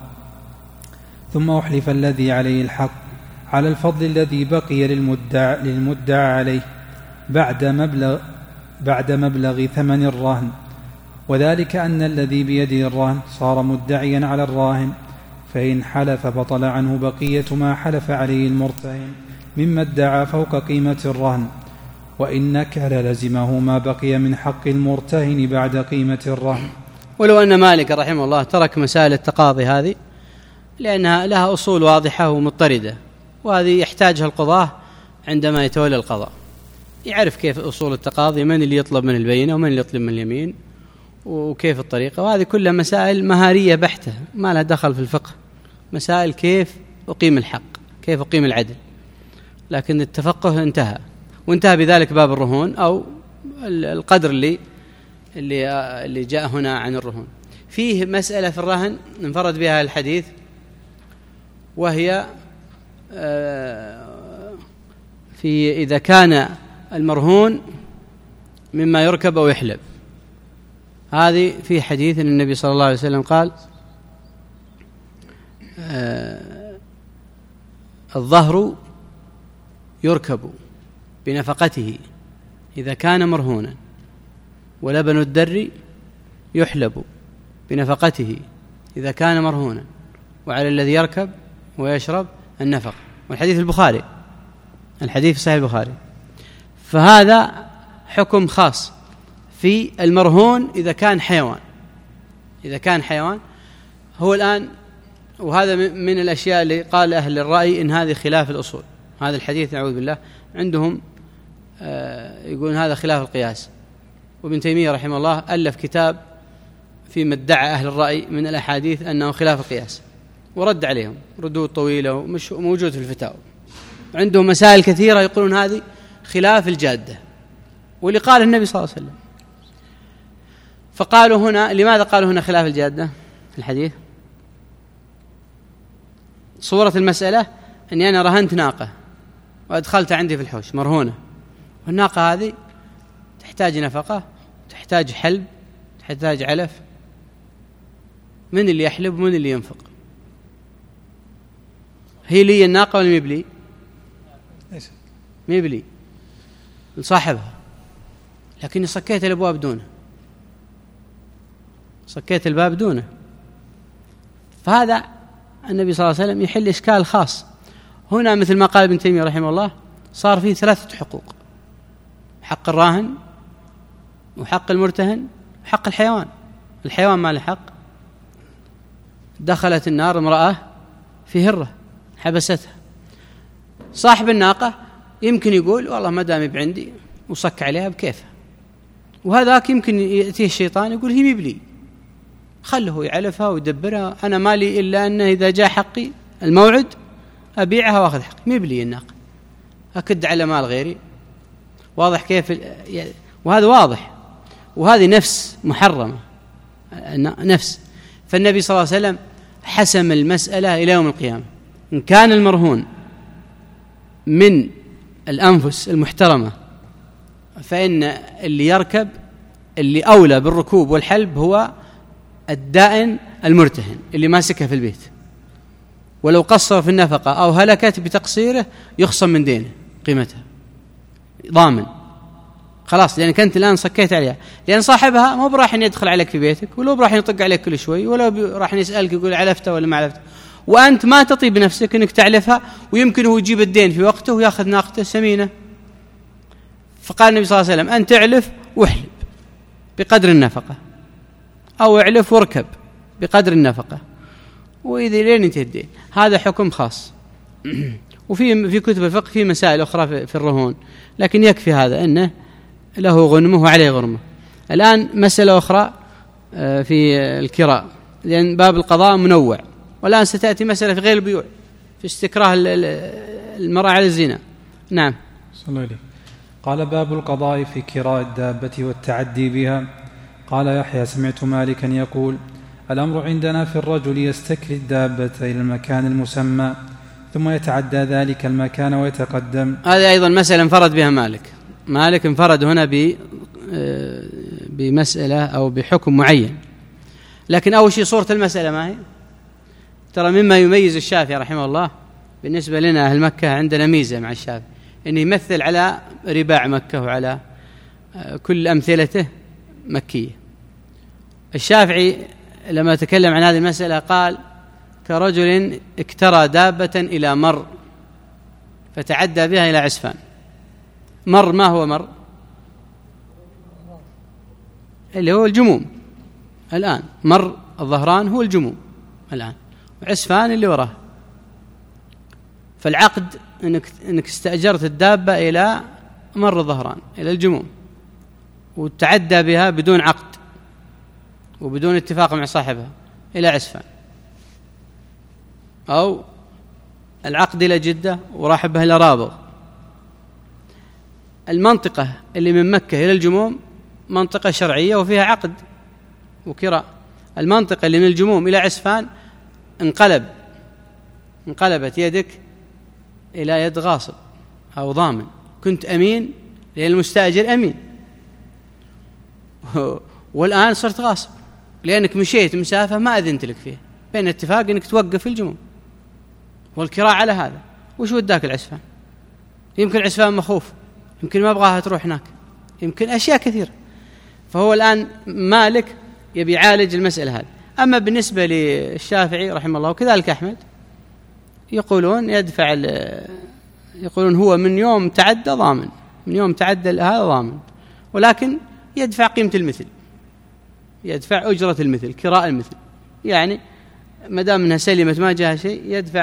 ثم أحلف الذي عليه الحق على الفضل الذي بقي للمدعى, للمدعى عليه بعد مبلغ, بعد مبلغ ثمن الرهن، وذلك أن الذي بيده الرهن صار مدعيا على الراهن، فإن حلف بطل عنه بقية ما حلف عليه المرتهن مما ادعى فوق قيمة الرهن، وإن نكل لزمه ما بقي من حق المرتهن بعد قيمة الرهن. ولو أن مالك رحمه الله ترك مسائل التقاضي هذه لأنها لها أصول واضحة ومضطردة، وهذه يحتاجها القضاة عندما يتولى القضاء، يعرف كيف أصول التقاضي، من اللي يطلب من البينة ومن اللي يطلب من اليمين وكيف الطريقة، وهذه كلها مسائل مهارية بحتة ما لها دخل في الفقه، مسائل كيف أقيم الحق، كيف أقيم العدل. لكن التفقه انتهى، وانتهى بذلك باب الرهون أو القدر اللي اللي اللي جاء هنا عن الرهون. فيه مسألة في الرهن انفرد بها الحديث، وهي في إذا كان المرهون مما يركب أو يحلب. هذه في حديث أن النبي صلى الله عليه وسلم قال الظهر يركب بنفقته إذا كان مرهونا، ولبن الدر يحلب بنفقته إذا كان مرهونا، وعلى الذي يركب ويشرب النفق. والحديث البخاري، الحديث صحيح البخاري. فهذا حكم خاص في المرهون إذا كان حيوان، إذا كان حيوان. هو الآن وهذا من الأشياء اللي قال أهل الرأي إن هذه خلاف الأصول. هذا الحديث نعوذ بالله عندهم يقول هذا خلاف القياس. وابن تيمية رحمه الله ألف كتاب فيما ادعى أهل الرأي من الأحاديث أنه خلاف القياس، ورد عليهم ردود طويلة ومش موجود في الفتاوى. عندهم مسائل كثيرة يقولون هذه خلاف الجادة واللي قال النبي صلى الله عليه وسلم. فقالوا هنا، لماذا قالوا هنا خلاف الجادة في الحديث؟ صورة المسألة أني أنا رهنت ناقة وأدخلت عندي في الحوش مرهونة، والناقة هذه تحتاج نفقة، تحتاج حلب، تحتاج علف. من اللي يحلب ومن اللي ينفق؟ هي لي الناقة ولا ميبلي؟ ميبلي لصاحبها، لكني صكيت الأبواب دونه، صكيت الباب دونه. فهذا النبي صلى الله عليه وسلم يحل إشكال خاص هنا، مثل ما قال ابن تيمية رحمه الله، صار فيه ثلاثة حقوق: حق الراهن وحق المرتهن وحق الحيوان. الحيوان ما له حق. دخلت النار امرأة في هرة حبستها، صاحب الناقة يمكن يقول والله ما دام بعندي وصك عليها بكيفه، وهذاك يمكن يأتيه الشيطان يقول هي مبلي، خله يعلفها ويدبرها، أنا مالي إلا أنه إذا جاء حقي الموعد أبيعها وأخذ حقي، مبلي الناقة، أكد على مال غيري. واضح كيف؟ وهذا واضح، وهذه نفس محرمة، نفس. فالنبي صلى الله عليه وسلم حسم المسألة إلى يوم القيامة. إن كان المرهون من الأنفس المحترمة فإن اللي يركب، اللي أولى بالركوب والحلب هو الدائن المرتهن اللي ماسكها في البيت، ولو قصر في النفقة أو هلكت بتقصيره يخصم من دينه قيمتها، ضامن خلاص، لأنك أنت الآن صكيت عليها. لأن صاحبها مو براح يدخل عليك في بيتك، ولو براح يطق عليك كل شوي، ولو راح يسألك يقول علفته ولا ما علفته، وأنت ما تطيب بنفسك أنك تعلفها، ويمكن هو يجيب الدين في وقته ويأخذ ناقته سمينة. فقال النبي صلى الله عليه وسلم: أن تعلف واحلب بقدر النفقة، أو اعلف واركب بقدر النفقة، وإذا لين ينتهي الدين. هذا حكم خاص. وفي في كتب الفقه في مسائل أخرى في الرهون، لكن يكفي هذا أنه له غنمه وعليه غرمه. الآن مسألة أخرى في الكراء، لأن باب القضاء منوع، والآن ستأتي مسألة في غير البيوع، في استكراه المرأة على الزنا. نعم. صلى الله عليه. قال: باب القضاء في كراء الدابة والتعدي بها. قال يحيى: سمعت مالكا يقول: الأمر عندنا في الرجل يستكري الدابة إلى المكان المسمى ثم يتعدى ذلك المكان ويتقدم. هذه أيضا مسألة انفرد بها مالك. مالك انفرد هنا بمسألة أو بحكم معين. لكن أول شيء صورة المسألة ما هي؟ ترى مما يميز الشافعي رحمه الله بالنسبة لنا أهل مكة، عندنا ميزة مع الشافعي، أنه يمثل على رباع مكة وعلى كل أمثلته مكية. الشافعي لما تكلم عن هذه المسألة قال: كرجل اكترى دابة إلى مر فتعدى بها إلى عسفان. مر ما هو مر؟ اللي هو الجموم. الآن مر الظهران هو الجموم الآن، وعسفان اللي وراه. فالعقد إنك, إنك استأجرت الدابة إلى مر الظهران إلى الجموم، وتعدى بها بدون عقد وبدون اتفاق مع صاحبها إلى عسفان، أو العقد إلى جدة وراح بها إلى رابغ. المنطقة اللي من مكة إلى الجموم منطقة شرعية وفيها عقد وكراء. المنطقة اللي من الجموم إلى عسفان انقلب انقلبت يدك إلى يد غاصب أو ضامن. كنت أمين لأن المستأجر أمين، والآن صرت غاصب لأنك مشيت مسافة ما أذنت لك فيها، بين اتفاق أنك توقف في الجموم والكراء على هذا. وش وداك العسفان؟ يمكن عسفان مخوف، يمكن ما أبغاها تروح هناك، يمكن أشياء كثيرة. فهو الآن مالك يبي يعالج المسألة هذه. أما بالنسبة للشافعي رحمه الله وكذلك أحمد، يقولون يدفع، يقولون هو من يوم تعدى ضامن، من يوم تعدى هذا ضامن، ولكن يدفع قيمة المثل، يدفع أجرة المثل، كراء المثل. يعني ما دام انها سلمت ما جاء شيء يدفع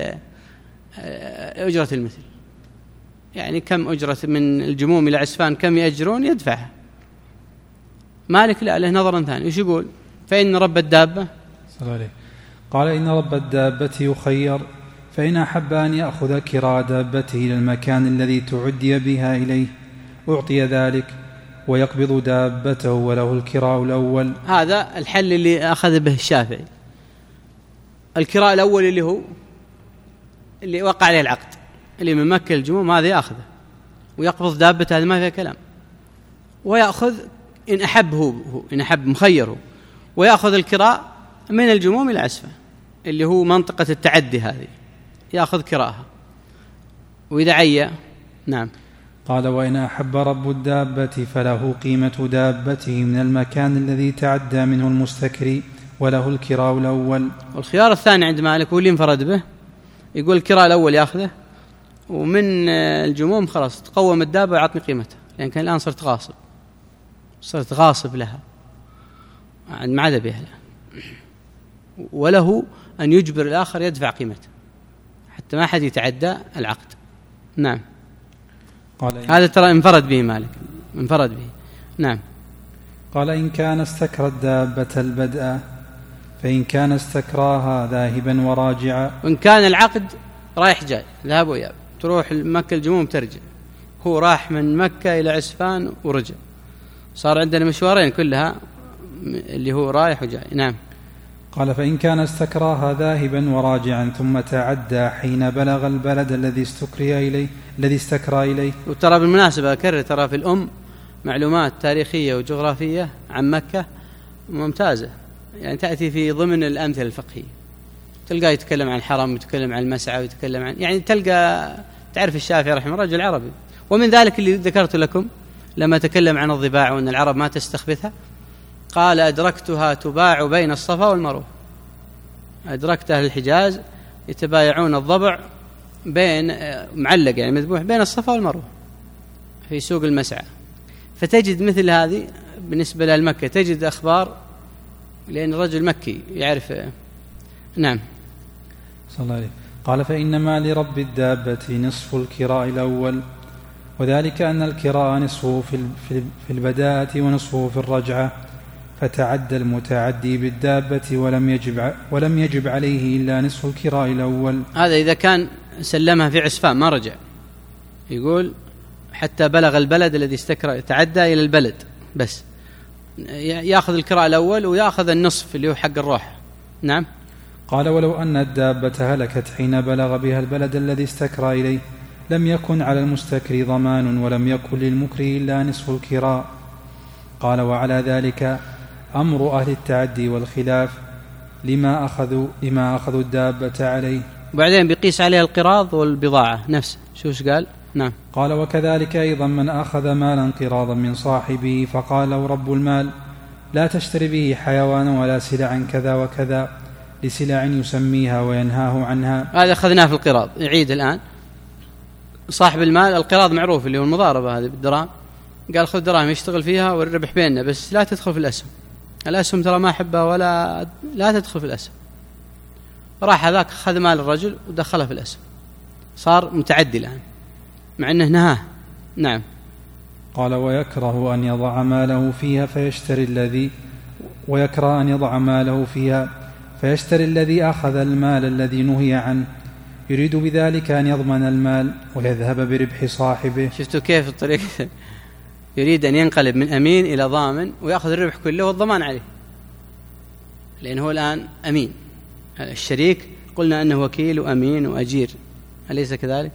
أجرة المثل. يعني كم أجرة من الجموم إلى عسفان كم يأجرون يدفعها. مالك لا، له نظرا ثاني. وش يقول؟ فإن رب الدابة. صلى الله عليه. قال إن رب الدابة يخير، فإن أحب أن يأخذ كراء دابته إلى المكان الذي تعدي بها إليه أعطي ذلك ويقبض دابته وله الكراء الأول. هذا الحل اللي أخذ به الشافعي. الكراء الأول اللي هو اللي وقع عليه العقد، اللي من مكة الجموم، هذا يأخذه ويقبض دابته، هذا ما فيها كلام. ويأخذ إن أحب هو, هو إن أحب مخيره، ويأخذ الكراء من الجموم إلى أسفل اللي هو منطقة التعدي، هذه يأخذ كراءها. وإذا عيا نعم. قال وإن أحب رب الدابة فله قيمة دابته من المكان الذي تعدى منه المستكري وله الكراء الأول. والخيار الثاني عند مالك هو اللي انفرد به، يقول الكراء الأول يأخذه، ومن الجموم خلاص تقوم الدابة ويعطني قيمتها، لأن كان الآن صرت غاصب صرت غاصب لها ما عاد بها، وله أن يجبر الآخر يدفع قيمته حتى ما حد يتعدى العقد. نعم. قال هذا ترى انفرد به مالك، انفرد به. نعم. قال إن كان استكرى الدابة البدء، فإن كان استكراها ذاهبا وراجعا. وإن كان العقد رايح جاي، ذهب وإياب، تروح مكة الجموم ترجع، هو راح من مكة إلى عسفان ورجع، صار عندنا مشوارين كلها اللي هو رايح وجاي. نعم. قال فإن كان استكراها ذاهبا وراجعا ثم تعدى حين بلغ البلد الذي استكري إليه الذي استكرى إليه. وترى بالمناسبة أكرر، ترى في الأم معلومات تاريخية وجغرافية عن مكة ممتازة، يعني تأتي في ضمن الأمثلة الفقهية، تلقى يتكلم عن الحرم ويتكلم عن المسعى ويتكلم عن، يعني تلقى تعرف الشافعي رحمه الله رجل عربي. ومن ذلك اللي ذكرت لكم لما تكلم عن الضباع وأن العرب ما تستخبثها، قال أدركتها تباع بين الصفا والمروة. أدركت أهل الحجاز يتبايعون الضبع بين معلق يعني مذبوح بين الصفا والمروة في سوق المسعى. فتجد مثل هذه بالنسبة للمكة، تجد أخبار لأن الرجل مكي يعرف. نعم. صلى الله عليه. قال فإنما لرب الدابة نصف الكراء الأول، وذلك أن الكراء نصفه في البداءة ونصفه في الرجعة، فتعدى المتعدي بالدابة ولم يجب, ولم يجب عليه إلا نصف الكراء الأول. هذا إذا كان سلمها في عسفان ما رجع، يقول حتى بلغ البلد الذي استكرى، تعدى إلى البلد بس يأخذ الكراء الأول ويأخذ النصف اللي هو حق الروح. نعم. قال ولو أن الدابة هلكت حين بلغ بها البلد الذي استكرى إليه لم يكن على المستكري ضمان ولم يكن للمكري إلا نصف الكراء. قال وعلى ذلك أمر أهل التعدي والخلاف لما أخذوا, لما أخذوا الدابة عليه. وبعدين بيقيس عليها القراض والبضاعة نفسه. شوش قال؟ نعم. قال وكذلك أيضا من أخذ مالا قراضا من صاحبه فقال له رب المال لا تشتري به حيوانا ولا سلعا كذا وكذا لسلع يسميها وينهاه عنها. هذا أخذناه في القراض، يعيد الآن. صاحب المال القراض معروف اللي هو المضاربة هذه بالدراهم، قال خذ دراهم يشتغل فيها والربح بيننا، بس لا تدخل في الأسهم، الأسهم ترى ما أحبها ولا لا تدخل في الأسهم. راح هذاك أخذ مال الرجل ودخله في الأسهم، صار متعدي الآن مع أنه نهاه. نعم. قال ويكره أن يضع ماله فيها فيشتري الذي ويكره أن يضع ماله فيها فيشتري الذي أخذ المال الذي نهي عنه، يريد بذلك أن يضمن المال ويذهب بربح صاحبه. شفتوا كيف الطريق؟ يريد أن ينقلب من أمين إلى ضامن ويأخذ الربح كله والضمان عليه، لأنه هو الآن أمين. الشريك قلنا أنه وكيل وأمين وأجير، أليس كذلك؟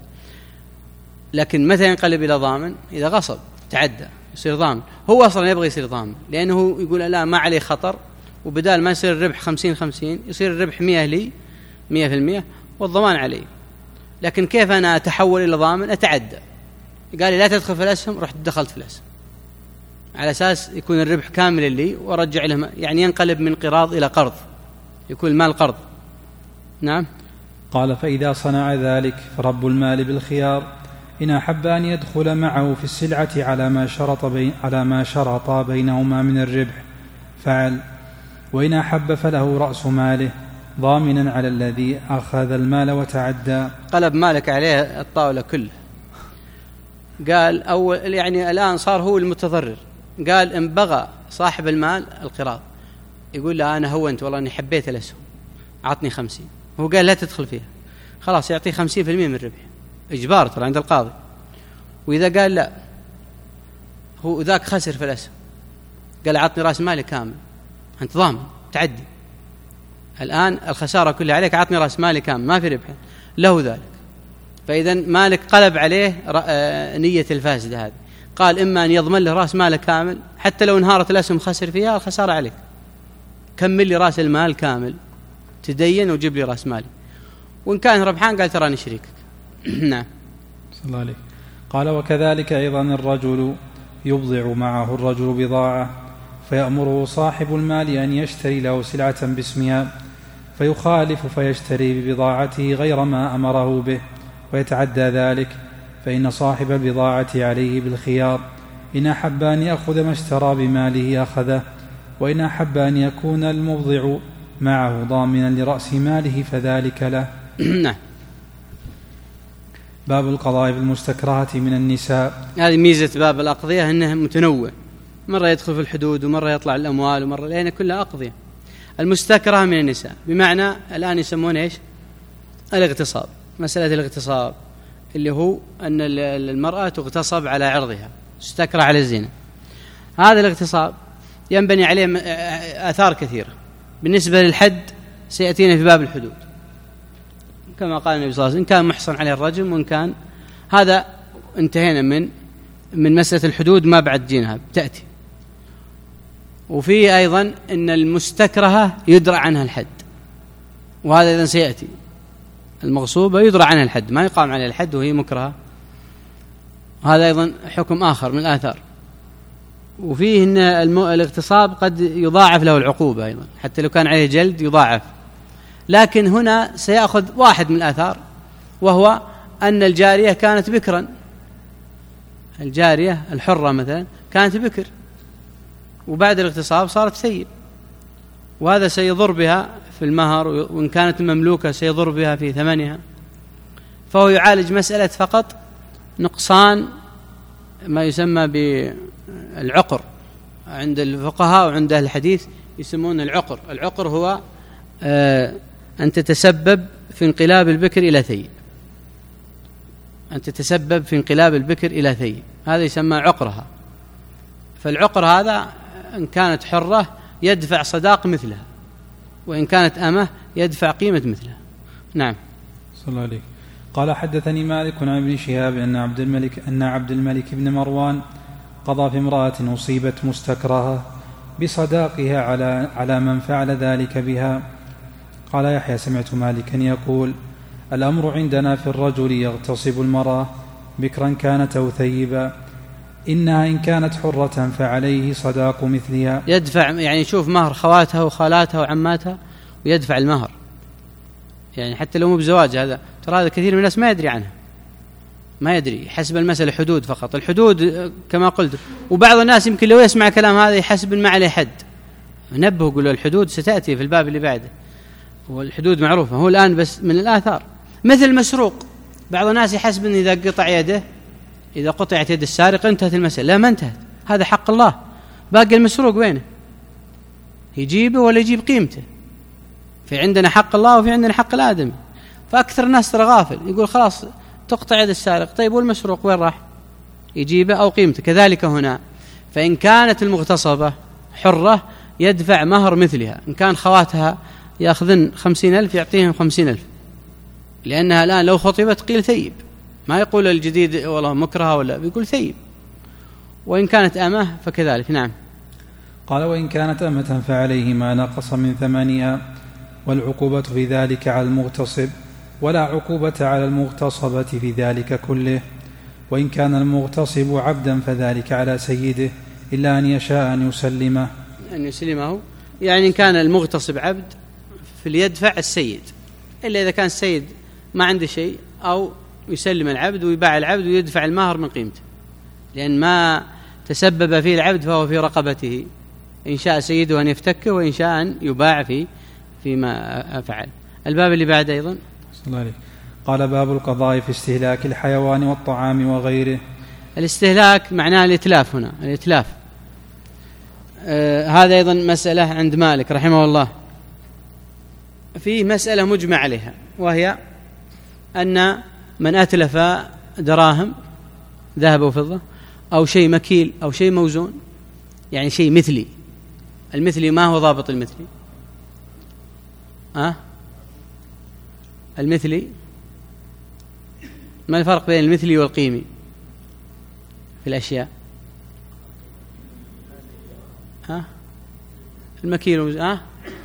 لكن متى ينقلب إلى ضامن؟ إذا غصب تعدى يصير ضامن. هو أصلا يبغى يصير ضامن لأنه يقول لا ما عليه خطر، وبدال ما يصير الربح خمسين خمسين يصير الربح مية لي مية في المية والضمان عليه. لكن كيف أنا أتحول إلى ضامن؟ أتعدى. قال لي لا تدخل في الأسهم، رحت دخلت في الأسهم على أساس يكون الربح كامل لي ورجع له، يعني ينقلب من قراض إلى قرض، يكون المال قرض. نعم. قال فإذا صنع ذلك فرب المال بالخيار إن أحب أن يدخل معه في السلعة على ما شرط بين على ما شرط بينهما من الربح فعل، وإن أحب فله رأس ماله ضامنا على الذي أخذ المال وتعدى. قلب مالك عليه الطاولة كله. قال أول يعني الآن صار هو المتضرر. قال إن بغى صاحب المال القراض يقول لا أنا هونت والله أني حبيت الأسهم، عطني خمسين، هو قال لا تدخل فيها، خلاص يعطيه خمسين في المئة من ربحه إجبار ترى عند القاضي. وإذا قال لا، هو ذاك خسر في الأسهم، قال عطني رأس مالي كامل، أنت ضامن تعدي الآن الخسارة كلها عليك، عطني رأس مالي كامل ما في ربح له ذلك. فإذا مالك قلب عليه نية الفاسدة هذه، قال إما أن يضمن له رأس ماله كامل حتى لو انهارت الأسهم خسر فيها الخسارة عليك، كمل لي رأس المال كامل تدين وجيب لي رأس مالي، وإن كان ربحان قال تراني شريكك. نعم. صلى الله عليه. قال وكذلك أيضا الرجل يبضع معه الرجل بضاعة فيأمره صاحب المال أن يشتري له سلعة باسمها فيخالف فيشتري ببضاعته غير ما أمره به ويتعدى ذلك، فإن صاحب البضاعة عليه بالخيار، إن أحب أن يأخذ ما اشترى بماله أخذه، وإن أحب أن يكون المبضع معه ضامنا لرأس ماله فذلك له. نعم. باب القضاء بالمستكرهة من النساء. هذه ميزة باب الأقضية أنه متنوع، مرة يدخل في الحدود ومرة يطلع الأموال ومرة، لأن كلها أقضية. المستكرهة من النساء بمعنى الآن يسمون إيش؟ الاغتصاب. مسألة الاغتصاب اللي هو أن المرأة تغتصب على عرضها، تستكره على الزنا. هذا الاغتصاب ينبني عليه آثار كثيرة. بالنسبة للحد سيأتينا في باب الحدود كما قال النبي صلى الله عليه وسلم، إن كان محصن عليه الرجم، وإن كان هذا انتهينا من من مسألة الحدود، ما بعد جينها تأتي. وفي أيضا أن المستكرهة يدرى عنها الحد، وهذا إذن سيأتي. المغصوبة يدرى عنها الحد، ما يقام عليها الحد وهي مكرهة، هذا أيضا حكم آخر من الآثار. وفيه أن الاغتصاب قد يضاعف له العقوبة أيضا، حتى لو كان عليه جلد يضاعف. لكن هنا سيأخذ واحد من الآثار، وهو أن الجارية كانت بكرا، الجارية الحرة مثلا كانت بكر وبعد الاغتصاب صارت ثيب، وهذا سيضر بها في المهر، وإن كانت مملوكة سيضر بها في ثمنها. فهو يعالج مسألة فقط نقصان ما يسمى بالعقر عند الفقهاء وعند أهل الحديث، يسمون العقر. العقر هو آه أن تتسبب في انقلاب البكر إلى ثيب، أن تتسبب في انقلاب البكر إلى ثيب، هذا يسمى عقرها. فالعقر هذا إن كانت حرة يدفع صداق مثلها، وإن كانت أمه يدفع قيمة مثلها. نعم. صلى الله عليه. قال حدثني مالك عن ابن شهاب أن عبد الملك أن عبد الملك بن مروان قضى في امرأة أصيبت مستكرهة بصداقها على على من فعل ذلك بها. قال يحيى سمعت مالكا يقول الأمر عندنا في الرجل يغتصب المرأة بكرا كانت أو ثيبا، إنها إن كانت حرة فعليه صداق مثلها. يدفع يعني يشوف مهر خواتها وخالاتها وعماتها ويدفع المهر، يعني حتى لو مو بزواج. هذا ترى هذا كثير من الناس ما يدري عنها، ما يدري، حسب المسألة حدود فقط، الحدود كما قلت. وبعض الناس يمكن لو يسمع كلام هذا يحسب ما عليه حد، نبه يقول له الحدود ستأتي في الباب اللي بعده، والحدود معروفة. هو الآن بس من الآثار مثل مسروق، بعض الناس يحسب أن إذا قطع يده، إذا قطعت يد السارق انتهت المسألة. لا، ما انتهت، هذا حق الله، باقي المسروق وينه؟ يجيبه ولا يجيب قيمته؟ في عندنا حق الله وفي عندنا حق الآدمي. فأكثر الناس ترى غافل، يقول خلاص تقطع يد السارق، طيب والمسروق وين راح؟ يجيبه أو قيمته. كذلك هنا، فإن كانت المغتصبة حرة يدفع مهر مثلها، إن كان خواتها يأخذن خمسين ألف يعطيهم خمسين ألف، لأنها الآن لو خطبت قيل ثيب، ما يقول الجديد والله مكرهة ولا، بيقول ثيب. وإن كانت أمه فكذلك. نعم. قال وإن كانت أمة فعليه ما نقص من ثمنها، والعقوبة في ذلك على المغتصب، ولا عقوبة على المغتصبة في ذلك كله. وإن كان المغتصب عبدا فذلك على سيده، إلا أن يشاء أن يسلمه أن يسلمه يعني إن كان المغتصب عبد فليدفع السيد، إلا إذا كان السيد ما عنده شيء، أو يسلم العبد ويباع العبد ويدفع المهر من قيمته، لأن ما تسبب فيه العبد فهو في رقبته، إن شاء سيده أن يفتكه، وإن شاء أن يباع فيه فيما فعل. الباب اللي بعد أيضا. صلى الله عليه. قال باب القضاء في استهلاك الحيوان والطعام وغيره. الاستهلاك معناه الإتلاف، هنا الإتلاف آه هذا أيضا مسألة عند مالك رحمه الله. في مسألة مجمع عليها، وهي أن من أتلف دراهم ذهب وفضة أو شيء مكيل أو شيء موزون، يعني شيء مثلي. المثلي ما هو ضابط المثلي؟ أه؟ المثلي ما الفرق بين المثلي والقيمي في الأشياء؟ ها؟ المكيل ومز... ها؟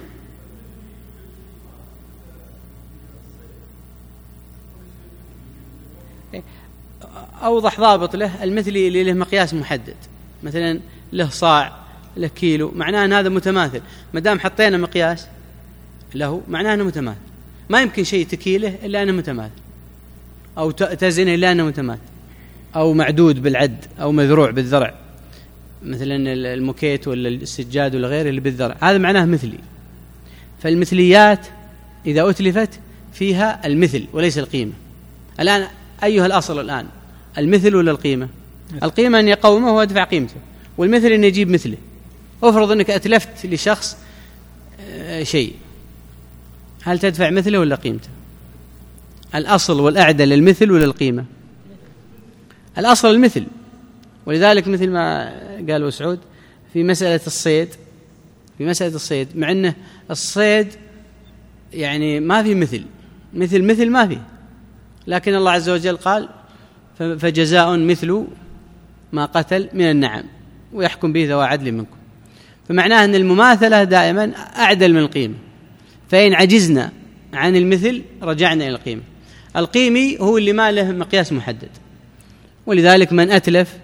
أوضح ضابط له المثلي اللي له مقياس محدد، مثلا له صاع، له كيلو، معناه أن هذا متماثل. ما دام حطينا مقياس له معناه أنه متماثل. ما يمكن شيء تكيله إلا أنه متماثل، أو تزنه إلا أنه متماثل، أو معدود بالعد، أو مذروع بالذرع، مثلا المكيت ولا السجاد ولا غيره اللي بالذرع، هذا معناه مثلي. فالمثليات إذا أتلفت فيها المثل وليس القيمة. الآن أيها الأصل الآن، المثل ولا القيمة؟ القيمة أن يقومه ويدفع قيمته، والمثل أن يجيب مثله. أفرض أنك أتلفت لشخص شيء، هل تدفع مثله ولا قيمته؟ الأصل والأعدل المثل ولا القيمة؟ الأصل المثل. ولذلك مثل ما قال وسعود في مسألة الصيد، في مسألة الصيد مع أنه الصيد يعني ما في مثل، مثل مثل ما فيه، لكن الله عز وجل قال فجزاء مثل ما قتل من النعم ويحكم به ذوى عدل منكم. فمعناه أن المماثلة دائما أعدل من القيمة، فإن عجزنا عن المثل رجعنا إلى القيمة. القيمي هو اللي ما له مقياس محدد، ولذلك من أتلف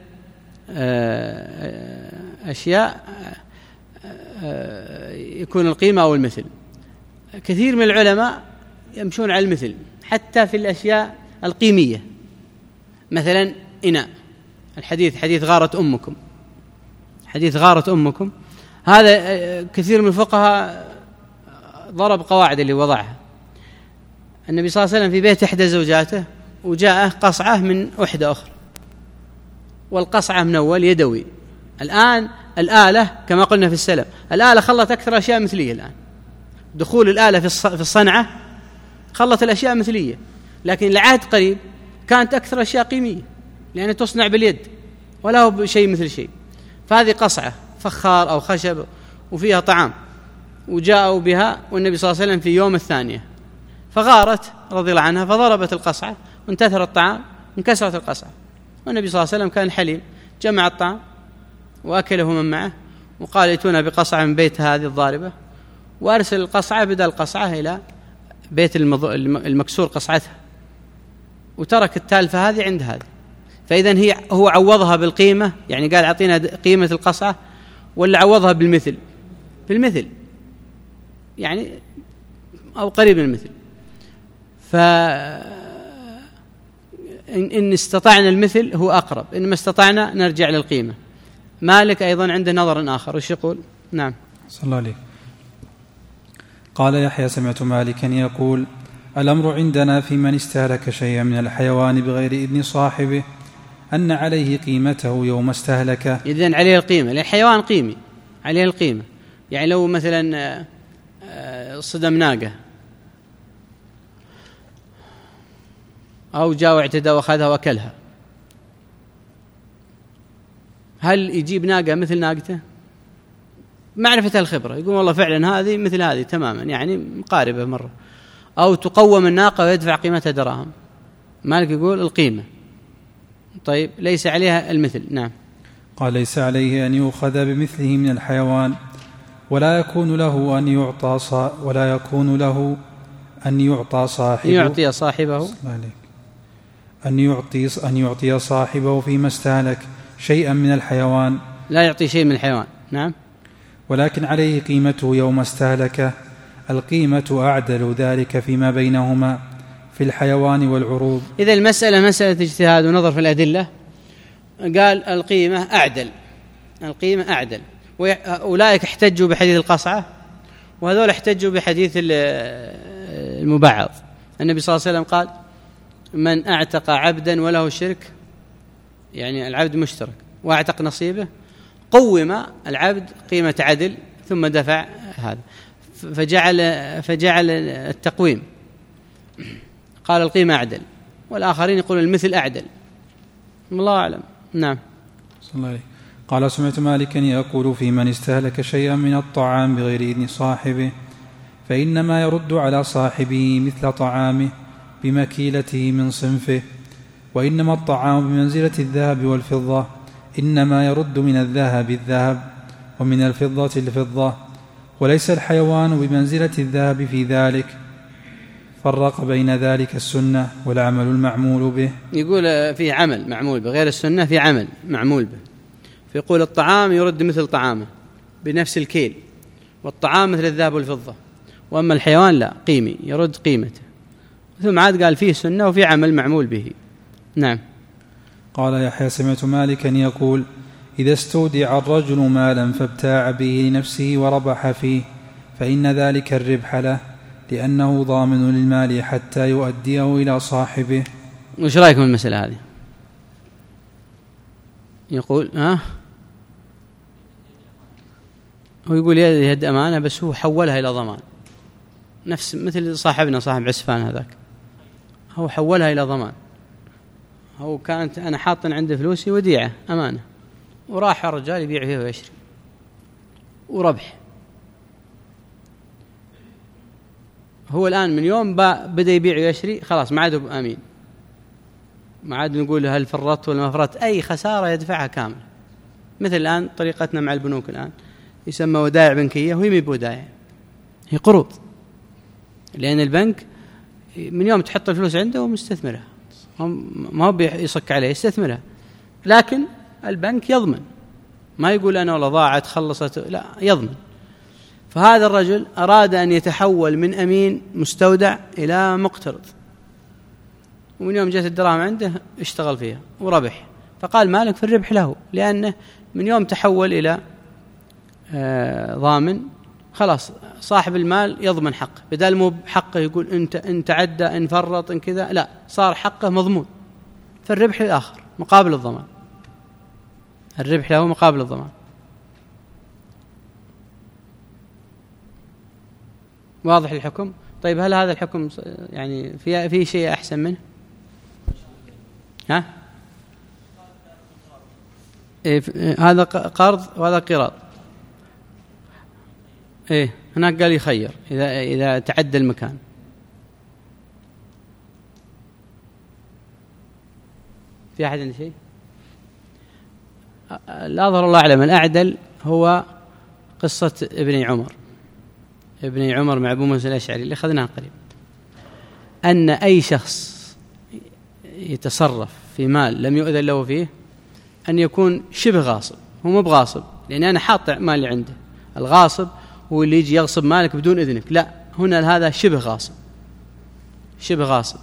أشياء يكون القيمة أو المثل. كثير من العلماء يمشون على المثل حتى في الأشياء القيمية، مثلا إناء، الحديث حديث غارت أمكم، حديث غارت أمكم، هذا كثير من الفقهاء ضرب قواعد اللي وضعها. النبي صلى الله عليه وسلم في بيت إحدى زوجاته وجاءه قصعة من وحدة أخرى، والقصعة من أول يدوي. الآن الآلة كما قلنا في السلم، الآلة خلت أكثر أشياء مثلية. الآن دخول الآلة في الصنعة خلت الأشياء مثلية، لكن العهد قريب كانت أكثر أشياء قيمية، لأنها تصنع باليد ولا هو شيء مثل شيء. فهذه قصعة فخار أو خشب وفيها طعام، وجاءوا بها والنبي صلى الله عليه وسلم في يوم الثانية، فغارت رضي الله عنها فضربت القصعة وانتثر الطعام وانكسرت القصعة. والنبي صلى الله عليه وسلم كان حليم، جمع الطعام وأكله من معه وقال ائتونا بقصعة من بيت هذه الضاربة، وأرسل القصعة بدل القصعة إلى بيت المكسور قصعتها، وترك التالفة هذه عند هذه. فإذا هي هو عوضها بالقيمة، يعني قال أعطينا قيمة القصعة، ولا عوضها بالمثل؟ بالمثل يعني أو قريب من المثل. فإن استطعنا المثل هو أقرب، إن ما استطعنا نرجع للقيمة. مالك أيضا عنده نظر آخر، وش يقول؟ نعم. صلى الله عليه. قال يحيى سمعت مالكا يقول الأمر عندنا في من استهلك شيئا من الحيوان بغير إذن صاحبه أن عليه قيمته يوم استهلكه. إذن عليه القيمة، لأن الحيوان قيمي عليه القيمة. يعني لو مثلا صدم ناقة أو جاء واعتدى وأخذها وأكلها، هل يجيب ناقة مثل ناقته؟ معرفة الخبرة يقول والله فعلا هذه مثل هذه تماما، يعني مقاربة مرة. أو تقوم الناقة ويدفع قيمتها دراهم، مالك يقول القيمة. طيب ليس عليها المثل. نعم. قال ليس عليه أن يؤخذ بمثله من الحيوان، ولا يكون له أن يعطى صا ولا يكون له أن يعطى صاحبه يعطي صاحبه أن يعطي أن يعطي صاحبه فيما استهلك شيئا من الحيوان، لا يعطي شيء من الحيوان. نعم. ولكن عليه قيمته يوم استهلكه. القيمة أعدل ذلك فيما بينهما في الحيوان والعروض. إذا المسألة مسألة اجتهاد ونظر في الأدلة، قال القيمة أعدل، القيمة أعدل. وأولئك احتجوا بحديث القصعة، وهذول احتجوا بحديث المبعض. النبي صلى الله عليه وسلم قال من اعتق عبدا وله شرك، يعني العبد مشترك واعتق نصيبه، قوم العبد قيمة عدل ثم دفع هذا. فجعل فجعل التقويم، قال القيمة أعدل، والآخرين يقولون المثل أعدل، الله أعلم. نعم. صلى الله عليه. قال سمعت مالكا يقول في من استهلك شيئا من الطعام بغير إذن صاحبه فإنما يرد على صاحبه مثل طعامه بمكيلته من صنفه، وإنما الطعام بمنزلة الذهب والفضة، إنما يرد من الذهب الذهب ومن الفضة الفضة، وليس الحيوان بمنزلة الذهب في ذلك. فرق بين ذلك السنة والعمل المعمول به. يقول في عمل معمول به غير السنة، في عمل معمول به. فيقول الطعام يرد مثل طعامه بنفس الكيل، والطعام مثل الذهب والفضة، وأما الحيوان لا، قيمي يرد قيمته. ثم عاد قال فيه سنة وفي عمل معمول به. نعم. قال يحيى سمعت مالكا يقول إذا استودع الرجل مالا فابتاع به لنفسه وربح فيه فإن ذلك الربح له، لأنه ضامن للمال حتى يؤديه إلى صاحبه. وش رأيكم في المسألة هذه؟ يقول ها هو يقول يد أمانة، بس هو حولها إلى ضمان، نفس مثل صاحبنا صاحب عسفان هذاك، هو حولها إلى ضمان. هو كانت أنا حاط عند فلوسي وديعة أمانة، وراح الرجال يبيع فيها ويشتري وربح. هو الآن من يوم بدأ يبيع ويشتري خلاص ما عاد أمين، ما عاد نقول هل فرطت ولا ما فرطت، أي خسارة يدفعها كامل. مثل الآن طريقتنا مع البنوك الآن يسمى ودائع بنكية، وهي مي بودائع، هي قروض، لأن البنك من يوم تحط الفلوس عنده ومستثمرها، ما هو بيصك عليه، يستثمرها، لكن البنك يضمن، ما يقول أنا والله ضاعت خلصت، لا، يضمن. فهذا الرجل أراد أن يتحول من أمين مستودع إلى مقترض، ومن يوم جاءت الدراهم عنده اشتغل فيها وربح، فقال مالك في الربح له، لأنه من يوم تحول إلى آه ضامن خلاص صاحب المال يضمن حقه، بدل مو بحقه يقول انت ان تعدى ان فرط ان كذا، لا، صار حقه مضمون، فالربح للآخر مقابل الضمان، الربح له مقابل الضمان. واضح الحكم؟ طيب هل هذا الحكم يعني في في شيء أحسن منه؟ ها؟ إيه هذا قرض وهذا قراض. إيه هناك قال يخير إذا إذا تعدى المكان. في أحد عنده شيء؟ لا أظهر الله أعلم، الأعدل هو قصة ابن عمر ابن عمر مع أبو موسى الأشعري اللي أخذناها قريب، أن أي شخص يتصرف في مال لم يؤذن له فيه أن يكون شبه غاصب. هو مو بغاصب، لأن أنا حاط مالي عنده، الغاصب هو اللي يجي يغصب مالك بدون إذنك، لا، هنا هذا شبه غاصب، شبه غاصب.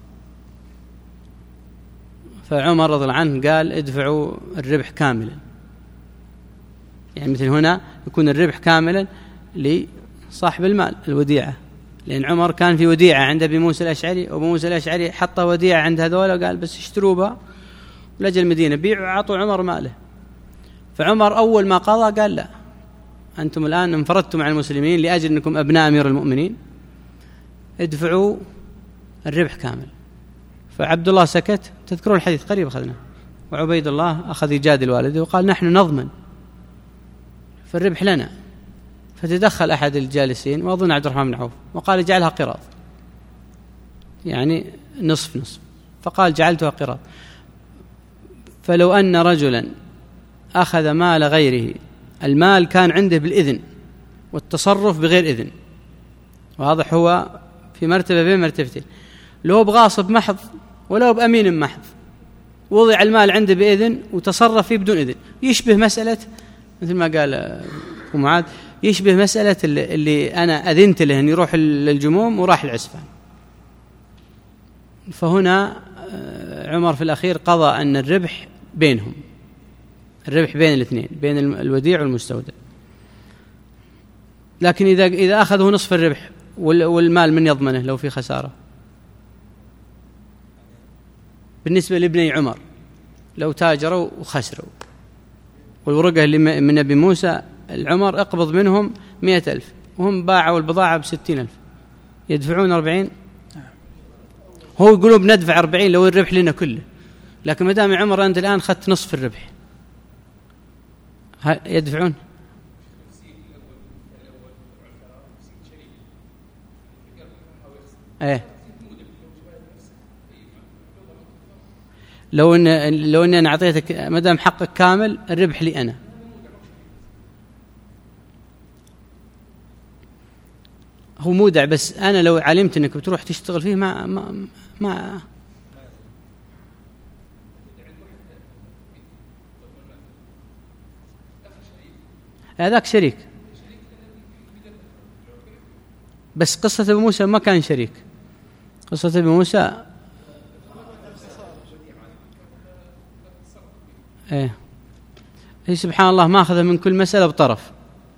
فعمر رضي الله عنه قال ادفعوا الربح كاملا، يعني مثل هنا يكون الربح كاملا لصاحب المال الوديعة، لأن عمر كان في وديعة عند أبي موسى الأشعري، وأبو موسى الأشعري حط وديعة عند هذول وقال بس اشتروا بها ولجل المدينة بيعوا، عطوا عمر ماله. فعمر أول ما قضى قال لا، أنتم الآن انفردتم عن المسلمين لأجل أنكم أبناء أمير المؤمنين، ادفعوا الربح كامل. فعبد الله سكت، تذكرون الحديث قريب أخذنا، وعبيد الله أخذ يجادل والده وقال نحن نضمن فالربح لنا. فتدخل أحد الجالسين وأظن عبد الرحمن بن عوف وقال اجعلها قراض، يعني نصف نصف، فقال جعلتها قراض. فلو أن رجلا أخذ مال غيره، المال كان عنده بالإذن والتصرف بغير إذن، واضح هو في مرتبة بين مرتبتين، لو بغاصب محض ولو بأمين محض، وضع المال عنده بإذن وتصرف فيه بدون إذن، يشبه مسألة مثل ما قال أبو معاذ، يشبه مسألة اللي, اللي أنا أذنت له أن يروح للجموم وراح العسفان. فهنا عمر في الأخير قضى أن الربح بينهم، الربح بين الاثنين، بين الوديع والمستودع. لكن إذا إذا أخذه نصف الربح والمال من يضمنه لو في خسارة؟ بالنسبة لابني عمر لو تاجروا وخسروا، والورقة اللي من أبي موسى العمر اقبض منهم مئة ألف وهم باعوا البضاعة بستين ألف يدفعون أربعين. هو يقولوا بندفع أربعين لو الربح لنا كله، لكن ما دام عمر أنت الآن أخذت نصف الربح يدفعون. ايه لو ان لو اني انا اعطيتك ما دام حقك كامل الربح لي انا. هو مودع، بس انا لو علمت انك بتروح تشتغل فيه ما ما ما هذاك شريك. بس قصة ابو موسى ما كان شريك. قصة ابو موسى ايه هي سبحان الله ما أخذ من كل مسألة بطرف،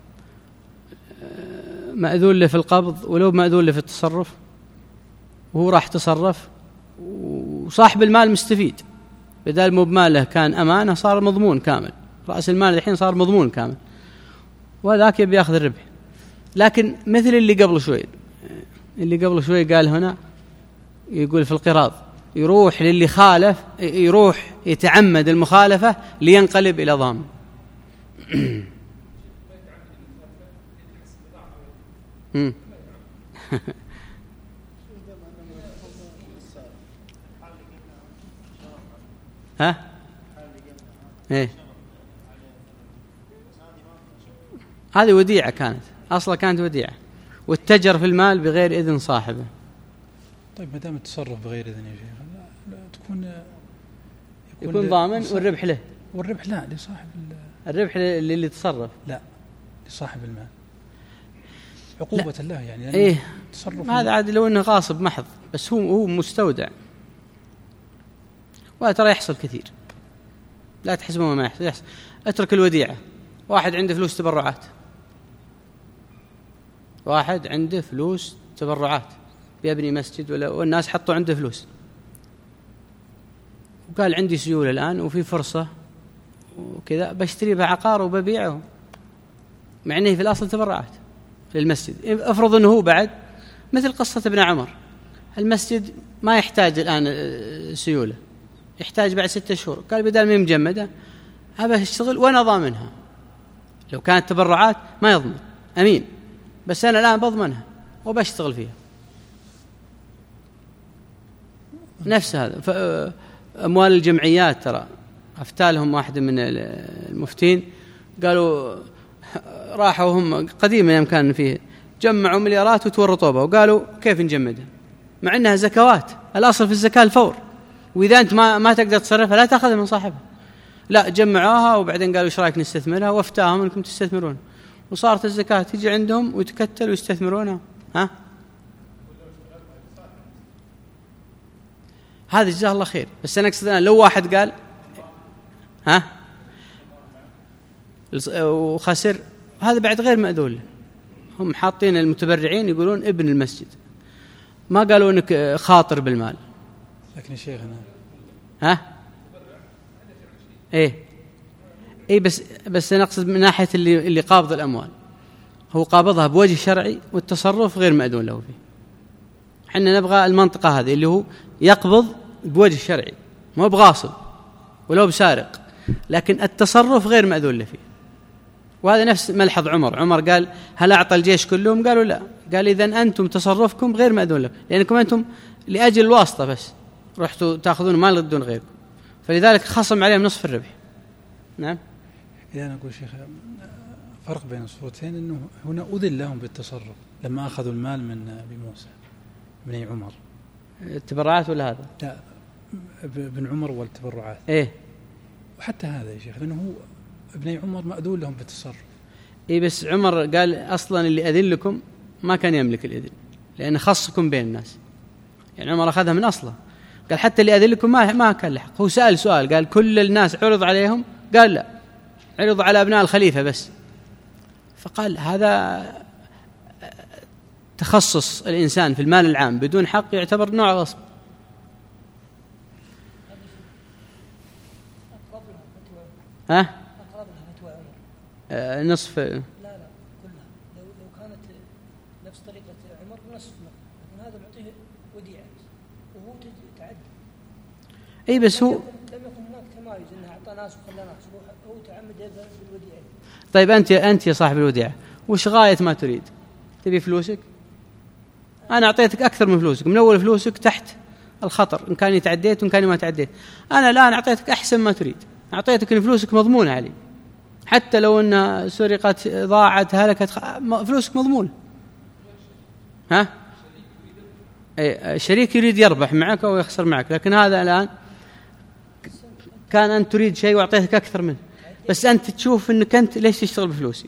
مأذون له في القبض ولو مأذون له في التصرف، وهو راح تصرف وصاحب المال مستفيد، بدل مو بماله كان أمانة صار مضمون كامل، رأس المال الحين صار مضمون كامل، وذاك يبي يأخذ الربح. لكن مثل اللي قبل شوي اللي قبل شوي قال هنا يقول في القراض يروح للي خالف، يروح يتعمد المخالفة لينقلب إلى ضامن. ها ايه هذه وديعة كانت، أصلا كانت وديعة، والتجر في المال بغير إذن صاحبه. طيب ما دام التصرف بغير إذن يا شيخ لا, لا تكون يكون, يكون ضامن والربح له. والربح لا لصاحب الربح للي تصرف، لا لصاحب المال عقوبة الله يعني. إيه هذا عاد لو إنه غاصب محض، بس هو هو مستودع، وترى يحصل كثير، لا تحسبوا ما يحصل. يحصل اترك الوديعة. واحد عنده فلوس تبرعات، واحد عنده فلوس تبرعات بيبني مسجد ولا، والناس حطوا عنده فلوس وقال عندي سيولة الآن وفي فرصة وكذا بشتري بها عقار وببيعه، مع أنه في الأصل تبرعات للمسجد. افرض أنه هو بعد مثل قصة ابن عمر، المسجد ما يحتاج الآن سيولة، يحتاج بعد ستة شهور، قال بدل ما مجمدة أبى أشتغل وأنا ضامنها. لو كانت تبرعات ما يضمن أمين، بس أنا الآن بضمنها وبشتغل فيها. نفس هذا أموال الجمعيات، ترى أفتالهم واحد من المفتين قالوا راحوا هم قديما يوم كان فيه جمعوا مليارات وتورطوا بها، وقالوا كيف نجمدها مع أنها زكوات، الأصل في الزكاة الفور، وإذا أنت ما ما تقدر تصرفها لا تأخذها من صاحبها. لا جمعوها وبعدين قالوا إيش رأيك نستثمرها، وافتاهم أنكم تستثمرون، وصارت الزكاة تيجي عندهم ويتكتل ويستثمرونها. ها هذا جزاه الله خير. بس أنا أقصد لو واحد قال ها وخسر، هذا بعد غير مأذون له. هم حاطين المتبرعين يقولون ابن المسجد، ما قالوا انك خاطر بالمال. لكن يا شيخنا ها ايه ايه بس بس نقصد من ناحيه اللي اللي قابض الاموال، هو قابضها بوجه شرعي والتصرف غير مأذون له فيه. احنا نبغى المنطقه هذه اللي هو يقبض بوجه شرعي، مو بغاصب ولو بسارق، لكن التصرف غير مأذون له فيه. وهذا نفس ملحظ عمر. عمر قال هل أعطى الجيش كلهم؟ قالوا لا. قال إذن أنتم تصرفكم غير مأذون لكم، لأنكم أنتم لأجل الواسطة بس رحتوا تأخذون مال دون غيركم، فلذلك خصم عليهم نصف الربح. نعم. إذا أنا أقول شيخ فرق بين الصورتين، أنه هنا أذن لهم بالتصرف لما أخذوا المال من أبي موسى بن عمر. التبرعات ولا هذا؟ لا ابن عمر والتبرعات. إيه. وحتى هذا يا شيخ لأنه هو ابن عمر مأذون لهم بالتصرف. إيه بس عمر قال أصلا اللي أذن لكم ما كان يملك الإذن، لأن خصكم بين الناس. يعني عمر أخذها من أصله، قال حتى اللي أذن لكم ما ما كان لحق. هو سأل سؤال قال كل الناس عرض عليهم؟ قال لا، عرض على أبناء الخليفة بس. فقال هذا تخصص الإنسان في المال العام بدون حق يعتبر نوع غصب. ها؟ آه نصف. لا لا كلها. لو لو كانت نصف لكن هذا معطيه وديعة وهو تعدى. أي بس هو لم يكن هناك تمايز أنه أعطى ناس وخلى ناس، هو تعمد بالوديعة. طيب أنت أنت يا صاحب الوديعة وش غاية ما تريد؟ تبي فلوسك؟ أنا أعطيتك أكثر من فلوسك، من أول فلوسك تحت الخطر إن كان تعديت وإن كان ما تعديت. أنا الآن أعطيتك أحسن ما تريد، أعطيتك إن فلوسك مضمونة علي، حتى لو أن سرقت ضاعت هلكت فلوسك مضمونة. ها؟ الشريك يريد يربح معك أو يخسر معك، لكن هذا الآن كان أنت تريد شيء وأعطيتك أكثر منه، بس أنت تشوف أنك أنت ليش تشتغل بفلوسي.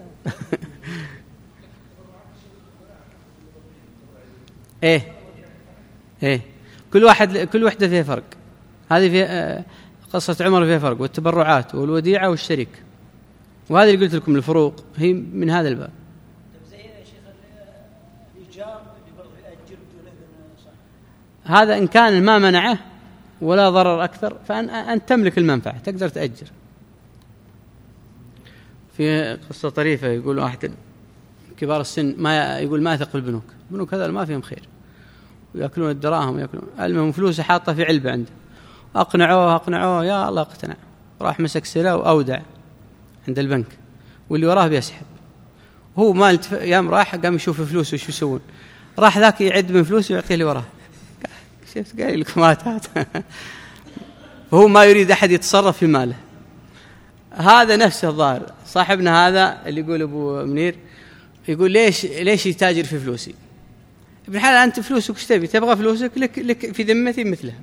إيه إيه كل واحد كل وحدة فيها فرق. هذه في قصة عمر فيها فرق، والتبرعات والوديعة والشريك، وهذه اللي قلت لكم الفروق هي من هذا الباب. زي يا شيخ الإيجار اللي برضه يأجر بدون صح، هذا إن كان ما منعه ولا ضرر أكثر فأنت تملك المنفعة تقدر تأجر. في قصة طريفة يقول واحد كبار السن ما يقول ما يثق بالبنوك، البنوك هذا ما فيهم خير ويأكلون الدراهم ويأكلون، المهم فلوسه حاطة في علبة عنده، أقنعوه أقنعوه يا الله اقتنع، راح مسك سلة وأودع عند البنك واللي وراه بيسحب، هو ما التف... يام راح قام يشوف فلوسه وش يسوون، راح ذاك يعد من فلوسه ويعطيه اللي وراه. شفت قايل لكم ماتات. فهو ما يريد أحد يتصرف في ماله. هذا نفسه الظاهر صاحبنا هذا اللي يقول أبو منير، يقول ليش ليش يتاجر في فلوسي؟ ابن حلال أنت فلوسك ايش تبي؟ تبغى فلوسك لك لك في ذمتي مثلها،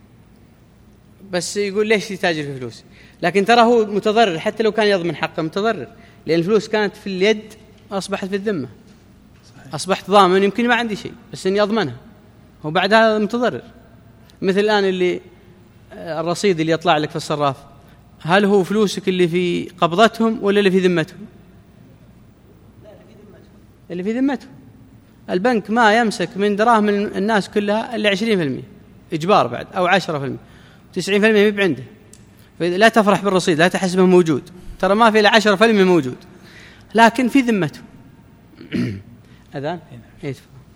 بس يقول ليش يتاجر في فلوسي؟ لكن ترى هو متضرر حتى لو كان يضمن حقه متضرر، لأن الفلوس كانت في اليد أصبحت في الذمة. صحيح. أصبحت ضامن يمكن ما عندي شيء بس إني أضمنها، هو بعد هذا متضرر. مثل الآن اللي الرصيد اللي يطلع لك في الصراف، هل هو فلوسك اللي في قبضتهم ولا اللي في ذمتهم؟ لا اللي في ذمتهم. اللي في ذمتهم. البنك ما يمسك من دراهم الناس كلها إلا عشرين في المئة إجبار بعد أو عشرة في المئة، تسعين في المئة بعده. فإذا لا تفرح بالرصيد لا تحسبه موجود، ترى ما في إلا عشرة في المئة موجود لكن في ذمته. أذان إيه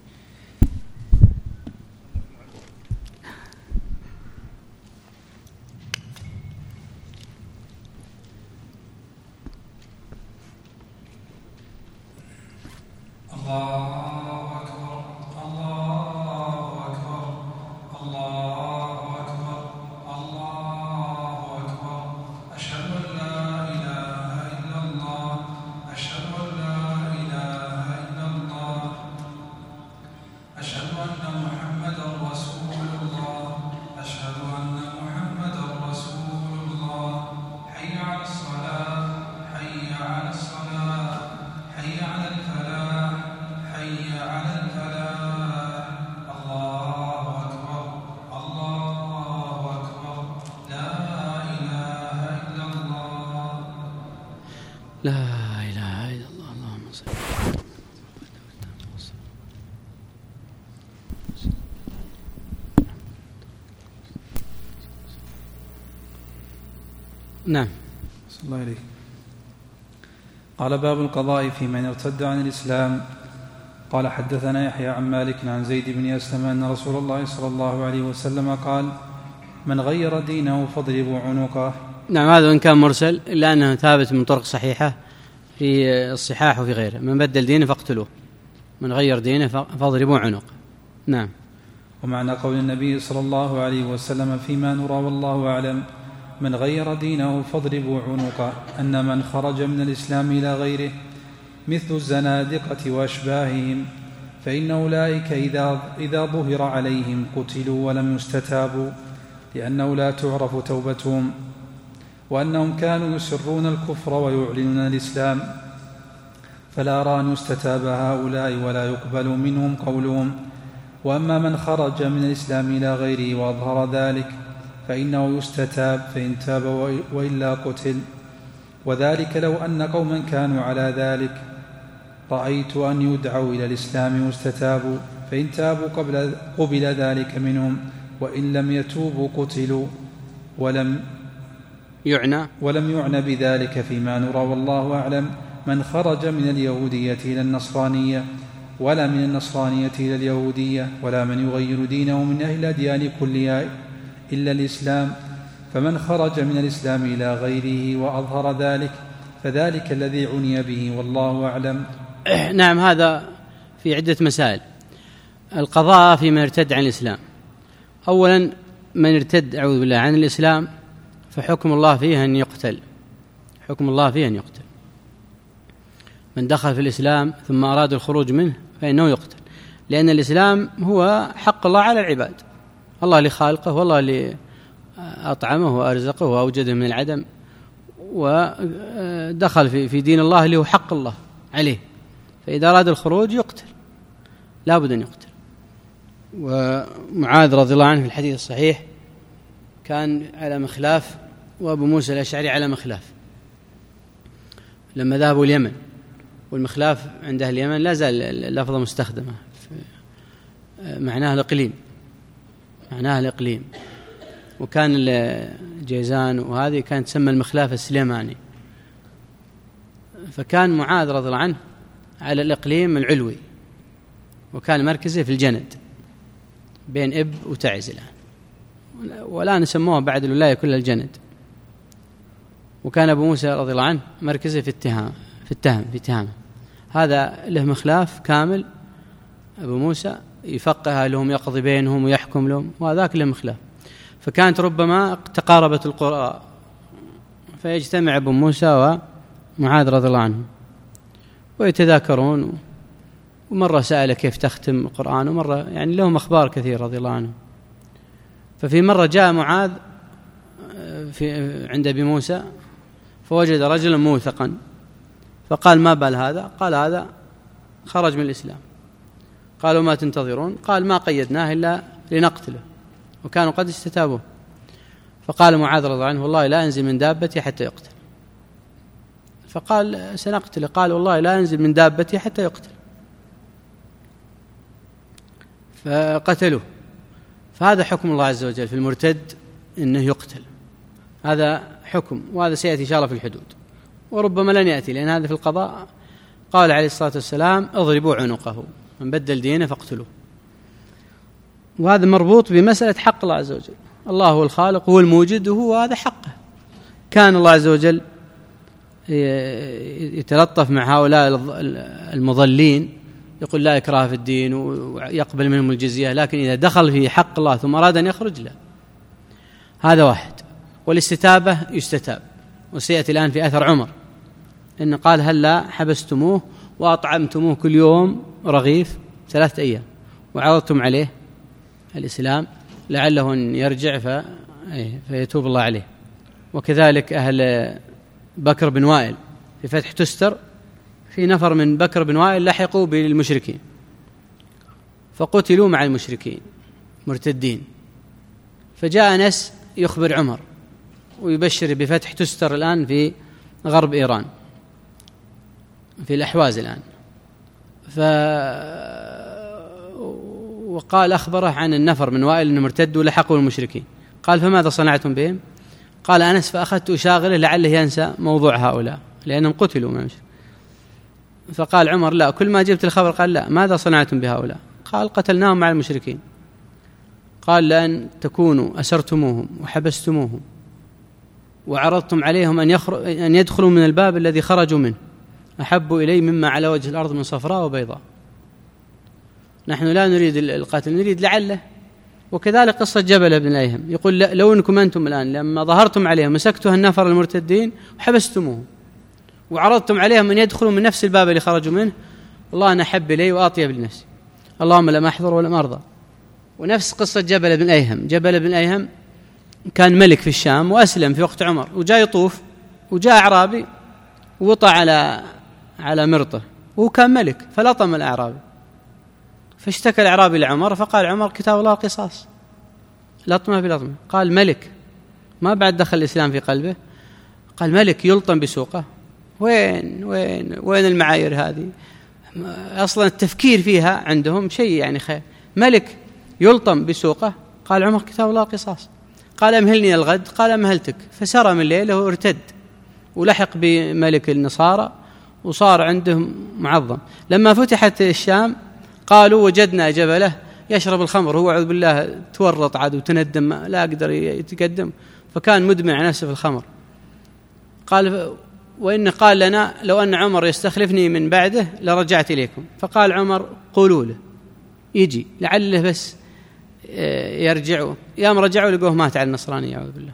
الله أكبر الله أكبر الله أكبر الله أكبر أشهد أن لا إله إلا الله أشهد أن لا إله إلا الله أشهد أن محمدا رسول الله أشهد أن محمدا رسول الله حي على الصلاة حي على الصلاة حي على الفلاح حي على الفلاح الله أكبر الله أكبر لا إله إلا الله لا إله إلا الله. اللهم صل نعم. صلى الله عليه. قال باب القضاء في من ارتد عن الإسلام. قال حدثنا يحيى عن مالك عن زيد بن أسلم أن رسول الله صلى الله عليه وسلم قال من غير دينه فاضربوا عنقه. نعم هذا وإن كان مرسل إلا أنه ثابت من طرق صحيحة في الصحاح وفي غيره، من بدل دينه فاقتلوه، من غير دينه فاضربوا عنقه. نعم. ومعنى قول النبي صلى الله عليه وسلم فيما نرى والله أعلم من غير دينه فاضربوا عنقه أن من خرج من الإسلام إلى غيره مثل الزنادقة وأشباههم فإن أولئك إذا, إذا ظهر عليهم قتلوا ولم يستتابوا، لأنه لا تعرف توبتهم، وأنهم كانوا يسرون الكفر ويعلنون الإسلام، فلا أرى أن يستتاب هؤلاء ولا يقبل منهم قولهم. وأما من خرج من الإسلام إلى غيره وأظهر ذلك فإنه يستتاب، فإن تاب وإلا قتل. وذلك لو أن قوما كانوا على ذلك رأيت أن يدعوا إلى الإسلام واستتابوا، فإن تابوا قبل قبل ذلك منهم، وإن لم يتوبوا قتلوا، ولم يعنى ولم يعنى بذلك فيما نرى والله أعلم من خرج من اليهودية إلى النصرانية ولا من النصرانية إلى اليهودية، ولا من يغير دينه من أهل الأديان كلها إلا الإسلام. فمن خرج من الإسلام إلى غيره وأظهر ذلك فذلك الذي عني به، والله أعلم. نعم، هذا في عدة مسائل. القضاء في من ارتد عن الإسلام. أولا، من ارتد أعوذ بالله عن الإسلام فحكم الله فيه أن يقتل، حكم الله فيه أن يقتل. من دخل في الإسلام ثم أراد الخروج منه فإنه يقتل، لأن الإسلام هو حق الله على العباد. الله اللي خالقه، والله اللي أطعمه وأرزقه وأوجده من العدم، ودخل في دين الله اللي هو حق الله عليه، فإذا أراد الخروج يقتل، لا بد أن يقتل. ومعاذ رضي الله عنه في الحديث الصحيح كان على مخلاف، وأبو موسى الأشعري على مخلاف لما ذهبوا اليمن، والمخلاف عند أهل اليمن لا زال اللفظة مستخدمة، معناها الإقليم، معناها الإقليم. وكان الجيزان وهذه كانت تسمى المخلاف السليماني. فكان معاذ رضي الله عنه على الإقليم العلوي، وكان مركزه في الجند بين إب وتعز الآن، والآن سموها بعد الولاية كلها الجند. وكان أبو موسى رضي الله عنه مركزه في التهام في التهم في تهامه. هذا له مخلاف كامل، أبو موسى يفقه لهم، يقضي بينهم ويحكم لهم، وهذاك له مخلاف. فكانت ربما تقاربت القراء فيجتمع أبو موسى ومعاذ رضي الله عنه ويتذاكرون، ومرة سأل كيف تختم القرآن، ومرة يعني لهم أخبار كثير رضي الله عنه. ففي مرة جاء معاذ في عند أبي موسى فوجد رجلا موثقا، فقال ما بال هذا؟ قال هذا خرج من الإسلام. قالوا ما تنتظرون؟ قال ما قيدناه إلا لنقتله، وكانوا قد استتابوه. فقال معاذ رضي الله عنه والله لا أنزل من دابتي حتى يقتل. فقال سنقتله. قال والله لا أنزل من دابتي حتى يقتل. فقتلوه. فهذا حكم الله عز وجل في المرتد إنه يقتل، هذا حكم، وهذا سيأتي إن شاء الله في الحدود، وربما لن يأتي، لأن هذا في القضاء. قال عليه الصلاة والسلام اضربوا عنقه، من بدل دينه فاقتلوه. وهذا مربوط بمسألة حق الله عز وجل. الله هو الخالق، هو الموجد، وهو هذا حقه. كان الله عز وجل يتلطف مع هؤلاء المضلين، يقول لا إكراه في الدين ويقبل منهم الجزية، لكن إذا دخل في حق الله ثم أراد أن يخرج لا. هذا واحد. والاستتابة يستتاب، وسيأتي الآن في أثر عمر إن قال هل لا حبستموه وأطعمتموه كل يوم رغيف ثلاثة أيام وعرضتم عليه الإسلام لعله أن يرجع ف... فيتوب الله عليه. وكذلك أهل بكر بن وائل في فتح تستر، في نفر من بكر بن وائل لحقوا بالمشركين فقتلوا مع المشركين مرتدين. فجاء أنس يخبر عمر ويبشر بفتح تستر الآن في غرب إيران في الأحواز الآن. ف... وقال أخبره عن النفر من وائل أنه مرتد ولحقوا المشركين. قال فماذا صنعتم بهم؟ قال أنس فأخذت أشاغله لعله ينسى موضوع هؤلاء لأنهم قتلوا من المشركين. فقال عمر لا، كل ما جبت الخبر قال لا، ماذا صنعتم بهؤلاء؟ قال قتلناهم مع المشركين. قال لأن تكونوا أسرتموهم وحبستموهم وعرضتم عليهم أن, يخر... أن يدخلوا من الباب الذي خرجوا منه أحب إلي مما على وجه الأرض من صفراء وبيضاء. نحن لا نريد القتل، نريد لعله. وكذلك قصة جبل بن الأيهم يقول لو أنكم أنتم الآن لما ظهرتم عليهم مسكتوا النفر المرتدين وحبستموهم وعرضتم عليهم أن يدخلوا من نفس الباب اللي خرجوا منه، والله أنا أحب إلي وأطيب لنفسي، اللهم لم أحضر ولم أرضى. ونفس قصة جبل بن الأيهم، جبل بن الأيهم كان ملك في الشام وأسلم في وقت عمر، وجاء يطوف وجاء أعرابي ووطى على على مرطه وهو كان ملك فلطم الأعرابي. فاشتكى الأعرابي لعمر فقال عمر كتاب الله القصاص، لطمه بلطمه. قال ملك، ما بعد دخل الإسلام في قلبه، قال ملك يلطم بسوقه؟ وين وين وين المعايير هذه؟ أصلا التفكير فيها عندهم شيء يعني خير. ملك يلطم بسوقه؟ قال عمر كتاب الله القصاص. قال أمهلني الغد؟ قال أمهلتك. فسرى من ليله وارتد ولحق بملك النصارى وصار عندهم معظم. لما فتحت الشام قالوا وجدنا جبله يشرب الخمر، هو أعوذ بالله تورط عاد وتندم لا أقدر يتقدم، فكان مدمن على نفسه في الخمر. قال وإن قال لنا لو أن عمر يستخلفني من بعده لرجعت إليكم، فقال عمر قولوا له يجي لعله بس يرجعوا. يوم رجعوا لقوه مات على النصرانية أعوذ بالله.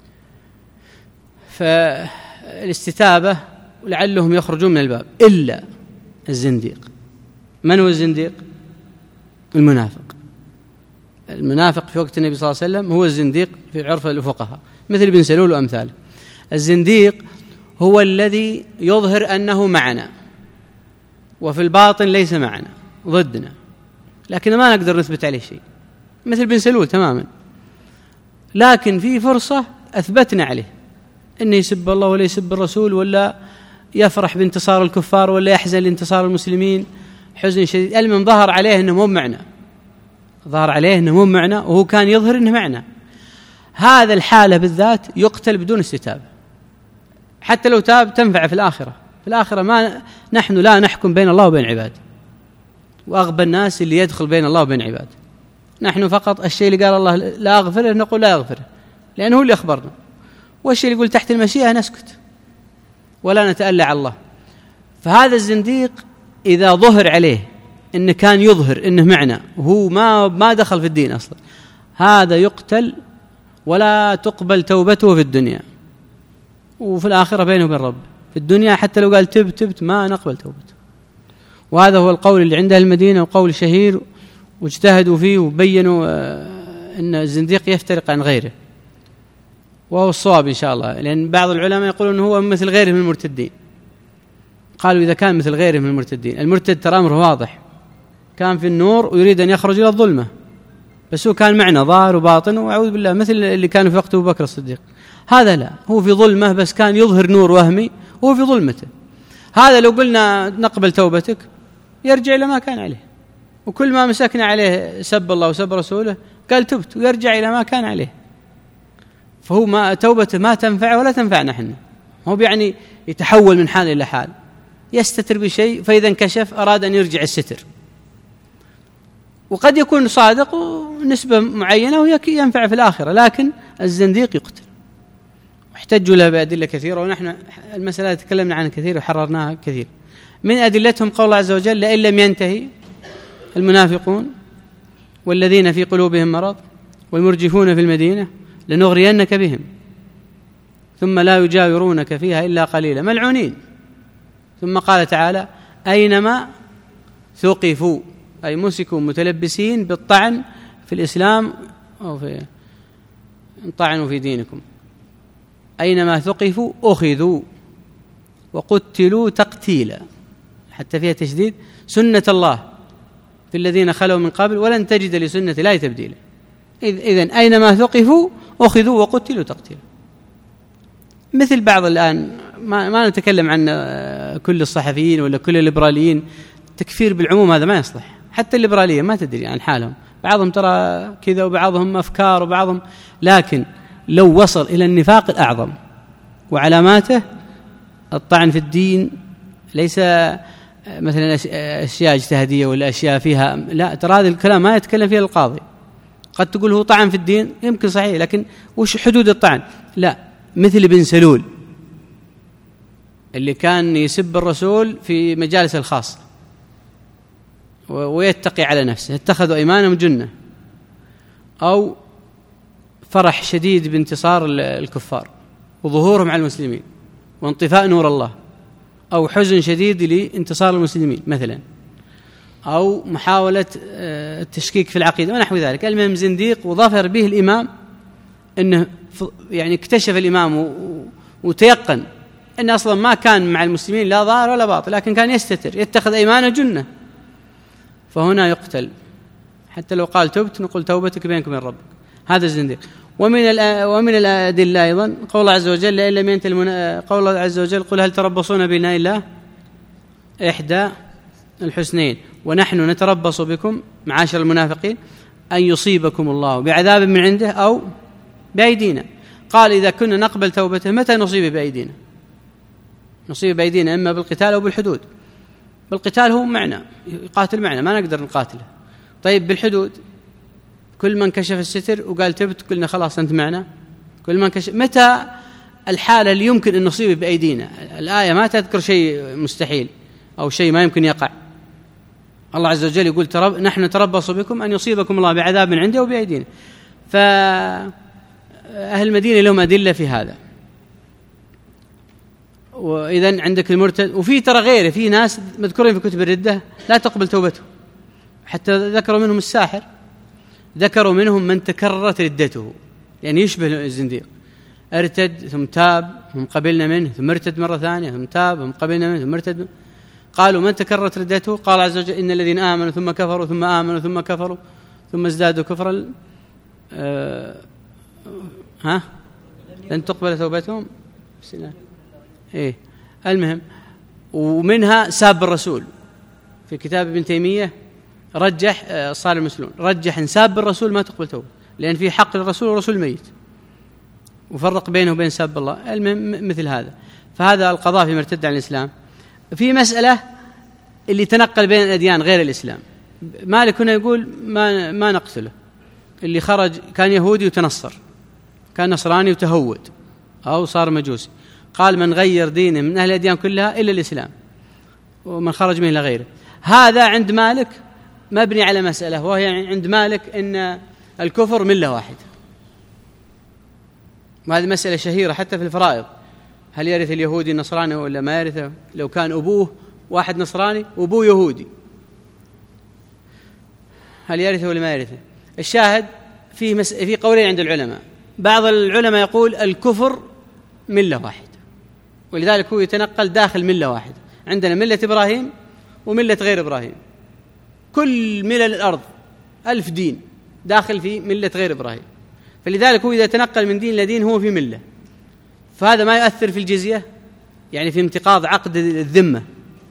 فالاستتابة لعلهم يخرجون من الباب إلا الزنديق. من هو الزنديق؟ المنافق. المنافق في وقت النبي صلى الله عليه وسلم هو الزنديق في عرف الفقهاء مثل ابن سلول وأمثاله. الزنديق هو الذي يظهر أنه معنا وفي الباطن ليس معنا ضدنا، لكن ما نقدر نثبت عليه شيء، مثل ابن سلول تماما، لكن في فرصة أثبتنا عليه إنه يسب الله ولا يسب الرسول، ولا يفرح بانتصار الكفار ولا يحزن لانتصار المسلمين حزن شديد. المهم ظهر عليه أنه مو معنا، ظهر عليه أنه مو معنا وهو كان يظهر أنه معنا. هذا الحالة بالذات يقتل بدون استتابة، حتى لو تاب تنفع في الآخرة. في الآخرة ما نحن لا نحكم بين الله وبين عباده، وأغبى الناس اللي يدخل بين الله وبين عباده. نحن فقط الشيء اللي قال الله لا أغفره نقول لا أغفره لأنه هو اللي أخبرنا، والشيء اللي يقول تحت المشيئة نسكت ولا نتألى على الله. فهذا الزنديق إذا ظهر عليه إنه كان يظهر إنه معنا وهو ما ما دخل في الدين أصلا، هذا يقتل ولا تقبل توبته في الدنيا، وفي الآخرة بينه وبين رب. في الدنيا حتى لو قال تب تبت ما نقبل توبته. وهذا هو القول اللي عند المدينة، وقول شهير واجتهدوا فيه وبينوا أن الزنديق يفترق عن غيره، وهو الصواب إن شاء الله، لأن بعض العلماء يقولون هو مثل غيره من المرتدين. قالوا إذا كان مثل غيره من المرتدين، المرتد ترى أمره واضح، كان في النور ويريد أن يخرج إلى الظلمة، بس هو كان معنا ظاهر وباطن وأعوذ بالله، مثل اللي كانوا في وقت أبو بكر الصديق. هذا لا، هو في ظلمة بس كان يظهر نور وهمي وهو في ظلمته. هذا لو قلنا نقبل توبتك يرجع إلى ما كان عليه، وكل ما مسكنا عليه سب الله وسب رسوله قال تبت ويرجع إلى ما كان عليه. فهو ما توبته ما تنفع ولا تنفعنا احنا. هو يعني يتحول من حال إلى حال، يستتر بشيء فإذا انكشف أراد أن يرجع الستر، وقد يكون صادق ونسبة معينة وينفع في الآخرة، لكن الزنديق يقتل. واحتجوا له بأدلة كثيرة، ونحن المسألة تكلمنا عنها كثير وحررناها كثير. من أدلتهم قول الله عز وجل لئن لم ينتهي المنافقون والذين في قلوبهم مرض والمرجفون في المدينة لنغرينك بهم ثم لا يجاورونك فيها إلا قليلا ملعونين. ثم قال تعالى أينما ثقفوا، أي مسكوا متلبسين بالطعن في الإسلام أو في طعنوا في دينكم، أينما ثقفوا أخذوا وقتلوا تقتيلا، حتى فيها تشديد، سنة الله في الذين خلوا من قبل ولن تجد لسنة الله تبديلا. إذن أينما ثقفوا أخذوا وقتلوا تقتيلا. مثل بعض الآن ما, ما نتكلم عن كل الصحفيين ولا كل الليبراليين، تكفير بالعموم هذا ما يصلح. حتى الليبرالية ما تدري عن حالهم، بعضهم ترى كذا وبعضهم أفكار وبعضهم، لكن لو وصل إلى النفاق الأعظم وعلاماته الطعن في الدين، ليس مثلا أشياء اجتهادية ولا أشياء فيها، لا ترى هذا الكلام ما يتكلم فيه القاضي. قد تقول هو طعن في الدين يمكن صحيح، لكن وش حدود الطعن؟ لا، مثل ابن سلول اللي كان يسب الرسول في مجالس الخاصة ويتقي على نفسه، اتخذوا أيمانهم جنة، أو فرح شديد بانتصار الكفار وظهورهم على المسلمين وانطفاء نور الله، أو حزن شديد لانتصار المسلمين مثلا، أو محاولة التشكيك في العقيدة ونحو ذلك. المهم زنديق وظفر به الإمام أنه يعني اكتشف الإمام وتيقن أنه أصلا ما كان مع المسلمين لا ظاهر ولا باطل، لكن كان يستتر يتخذ أيمانه جنة، فهنا يقتل. حتى لو قال تبت نقول توبتك بينك وبين ربك. هذا الزنديق. ومن ومن الأدلة أيضا قول الله عز وجل لئن لم ينتهي المنا... قول الله عز وجل قل هل تربصون بنا إلا إحدى الحسنين ونحن نتربص بكم معاشر المنافقين أن يصيبكم الله بعذاب من عنده أو بأيدينا. قال إذا كنا نقبل توبته متى نصيب بأيدينا؟ نصيب بأيدينا إما بالقتال أو بالحدود. بالقتال هو معنا، يقاتل معنا ما نقدر نقاتله. طيب بالحدود كل من كشف الستر وقال تبت قلنا خلاص أنت معنا، كل من كشف. متى الحالة اللي يمكن أن نصيبه بأيدينا؟ الآية ما تذكر شيء مستحيل أو شيء ما يمكن يقع. الله عز وجل يقول ترب... نحن نتربص بكم أن يصيبكم الله بعذاب من عنده وبأيدينا. فأهل المدينة لهم أدلة في هذا. وإذن عندك المرتد، وفي ترى غيره، في ناس مذكورين في كتب الردة لا تقبل توبته، حتى ذكروا منهم الساحر، ذكروا منهم من تكررت ردته، يعني يشبه الزنديق، ارتد ثم تاب ثم قبلنا منه ثم ارتد مرة ثانية ثم تاب ثم قبلنا منه ثم ارتد. قالوا من تكررت ردته؟ قال عز وجل إن الذين آمنوا ثم كفروا ثم آمنوا ثم كفروا ثم ازدادوا كفرا أه ها لن تقبل توبتهم. إيه المهم. ومنها ساب الرسول، في كتاب ابن تيمية رجح صالح المسلون رجح إن ساب الرسول ما تقبل توبة، لأن في حق الرسول والرسول ميت، وفرق بينه وبين ساب الله. المهم مثل هذا. فهذا القضاء في مرتد عن الإسلام. في مسألة اللي تنقل بين الأديان غير الإسلام، مالك هنا يقول ما ما نقتله، اللي خرج كان يهودي وتنصر، كان نصراني وتهود أو صار مجوسي، قال من غير دينه من أهل الأديان كلها إلا الإسلام، ومن خرج منه إلى غيره. هذا عند مالك مبني على مسألة، وهي عند مالك إن الكفر ملة واحدة، وهذه مسألة شهيرة حتى في الفرائض، هل يرث اليهودي النصراني ولا ما يرثه؟ لو كان أبوه واحد نصراني وأبوه يهودي هل يرثه ولا ما يرثه؟ الشاهد فيه مس... في قولين عند العلماء. بعض العلماء يقول الكفر ملة واحدة، ولذلك هو يتنقل داخل ملة واحدة. عندنا ملة إبراهيم وملة غير إبراهيم، كل ملل الأرض ألف دين داخل في ملة غير إبراهيم، فلذلك هو إذا تنقل من دين لدين هو في ملة، فهذا ما يؤثر في الجزية، يعني في انتقاض عقد الذمة،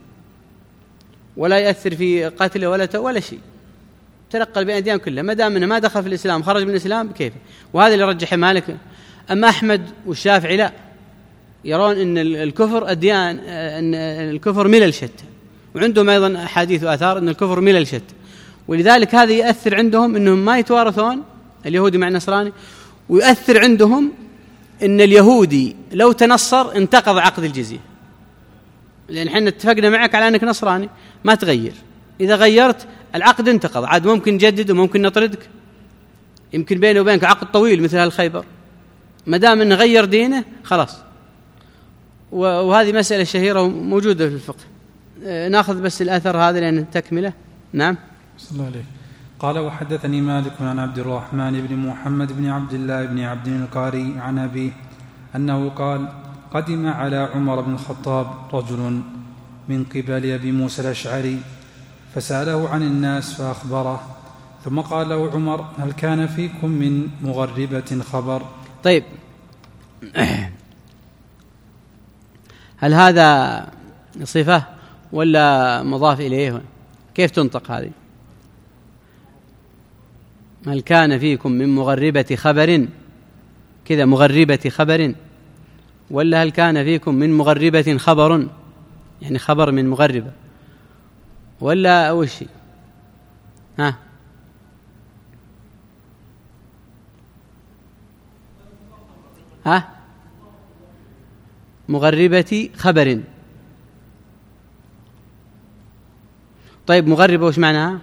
ولا يؤثر في قتله ولا ولا شيء، تنقل بين الأديان كلها ما دام انه ما دخل في الإسلام خرج من الإسلام كيف. وهذا اللي رجح مالك. أما أحمد والشافعي لا، يرون أن الكفر أديان، أن الكفر ملل شتى، وعندهم أيضا أحاديث وآثار أن الكفر ملل شتى، ولذلك هذا يؤثر عندهم أنهم ما يتوارثون اليهودي مع النصراني، ويؤثر عندهم أن اليهودي لو تنصر انتقض عقد الجزية، لأن احنا اتفقنا معك على أنك نصراني ما تغير، إذا غيرت العقد انتقض، عاد ممكن نجدد وممكن نطردك، يمكن بينه وبينك عقد طويل مثل هالخيبر، ما دام أنه غير دينه خلاص. وهذه مسألة شهيرة موجودة في الفقه. ناخذ بس الأثر هذا لأن تكملة. نعم. صلى الله عليه. قال وحدثني مالك عن عبد الرحمن بن محمد بن عبد الله بن عبد القاري عن أبيه أنه قال قدم على عمر بن الخطاب رجل من قبل أبي موسى الأشعري فسأله عن الناس فأخبره، ثم قال له عمر هل كان فيكم من مغربة خبر؟ طيب، هل هذا صفة ولا مضاف إليه؟ كيف تنطق هذه؟ هل كان فيكم من مغربة خبر كذا، مغربة خبر، ولا هل كان فيكم من مغربة خبر يعني خبر من مغربة، ولا أول شيء؟ ها ها مغربة خبر. طيب مغربة وش معناها؟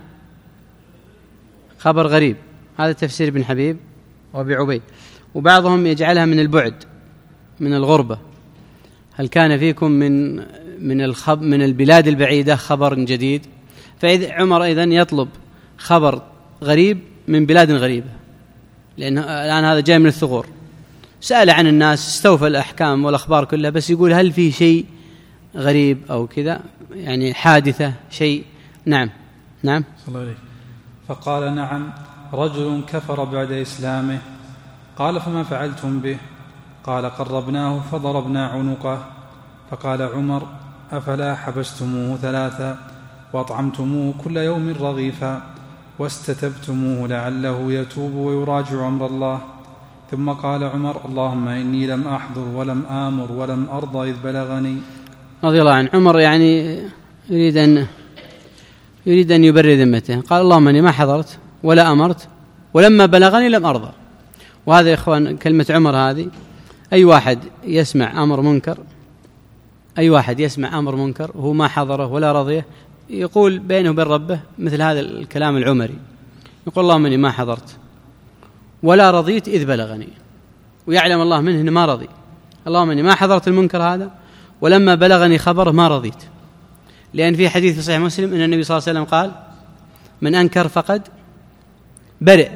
خبر غريب، هذا تفسير ابن حبيب وابي عبيد، وبعضهم يجعلها من البعد من الغربة، هل كان فيكم من من الخب من البلاد البعيدة خبر جديد، فإذا عمر أيضا يطلب خبر غريب من بلاد غريبة، لأن الآن هذا جاي من الثغور، سأل عن الناس استوفى الأحكام والأخبار كلها، بس يقول هل في شيء غريب أو كذا، يعني حادثة شيء. نعم نعم. صلى الله عليه. فقال نعم رجل كفر بعد إسلامه. قال فما فعلتم به؟ قال قربناه فضربنا عنقه. فقال عمر أفلا حبستموه ثلاثا وأطعمتموه كل يوم رغيفا واستتبتموه لعله يتوب ويراجع أمر الله؟ ثم قال عمر اللهم إني لم أحضر ولم آمر ولم أرضى إذ بلغني. رضي الله عن عمر، يعني يريد أن يريد أن يبرر ذمته، قال اللهم أني ما حضرت ولا أمرت ولما بلغني لم أرضى. وهذا يا إخوان كلمة عمر هذه، أي واحد يسمع أمر منكر أي واحد يسمع أمر منكر وهو ما حضره ولا رضيه يقول بينه وبين ربه مثل هذا الكلام العمري، يقول اللهم أني ما حضرت ولا رضيت إذ بلغني، ويعلم الله منه أنه ما رضي. اللهم أني ما حضرت المنكر هذا ولما بلغني خبره ما رضيت، لأن في حديث في صحيح مسلم أن النبي صلى الله عليه وسلم قال من أنكر فقد برئ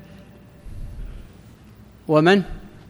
ومن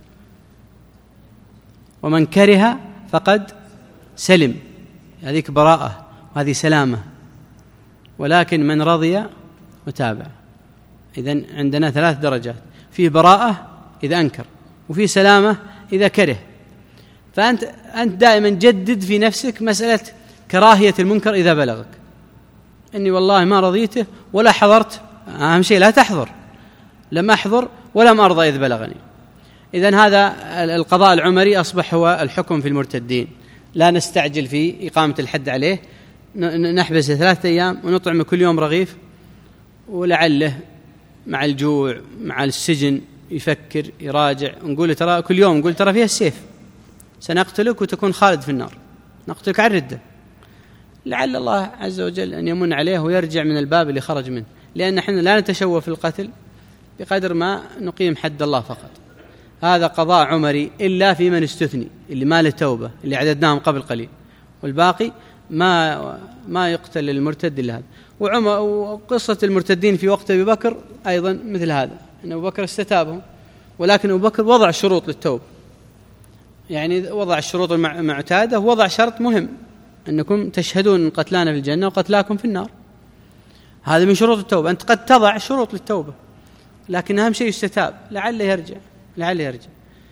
ومن كره فقد سلم. هذيك براءة وهذه سلامة، ولكن من رضي وتابع. إذن عندنا ثلاث درجات، فيه براءة إذا أنكر، وفيه سلامة إذا كره. فأنت أنت دائما جدد في نفسك مسألة كراهية المنكر إذا بلغك، إني والله ما رضيته ولا حضرت. أهم شيء لا تحضر، لم أحضر ولم أرضى إذ بلغني. إذن هذا القضاء العمري أصبح هو الحكم في المرتدين، لا نستعجل في إقامة الحد عليه، نحبسه ثلاثة أيام ونطعمه كل يوم رغيف، ولعله مع الجوع مع السجن يفكر يراجع، نقول ترى كل يوم نقول ترى فيها السيف، سنقتلك وتكون خالد في النار، نقتلك على الردة، لعل الله عز وجل أن يمن عليه ويرجع من الباب اللي خرج منه، لأن نحن لا نتشوف في القتل بقدر ما نقيم حد الله فقط. هذا قضاء عمري إلا في من استثني، اللي ما له توبة، اللي عددناهم قبل قليل، والباقي ما ما يقتل المرتد إلا هذا. وعمر وقصة المرتدين في وقت أبي بكر أيضا مثل هذا، أن أبو بكر استتابهم، ولكن أبو بكر وضع شروط للتوبة، يعني وضع الشروط المعتادة، ووضع شرط مهم أنكم تشهدون قتلانا في الجنة وقتلاكم في النار. هذا من شروط التوبة. أنت قد تضع شروط للتوبة، لكن أهم شيء يستتاب، لعله يرجع لعله يرجع.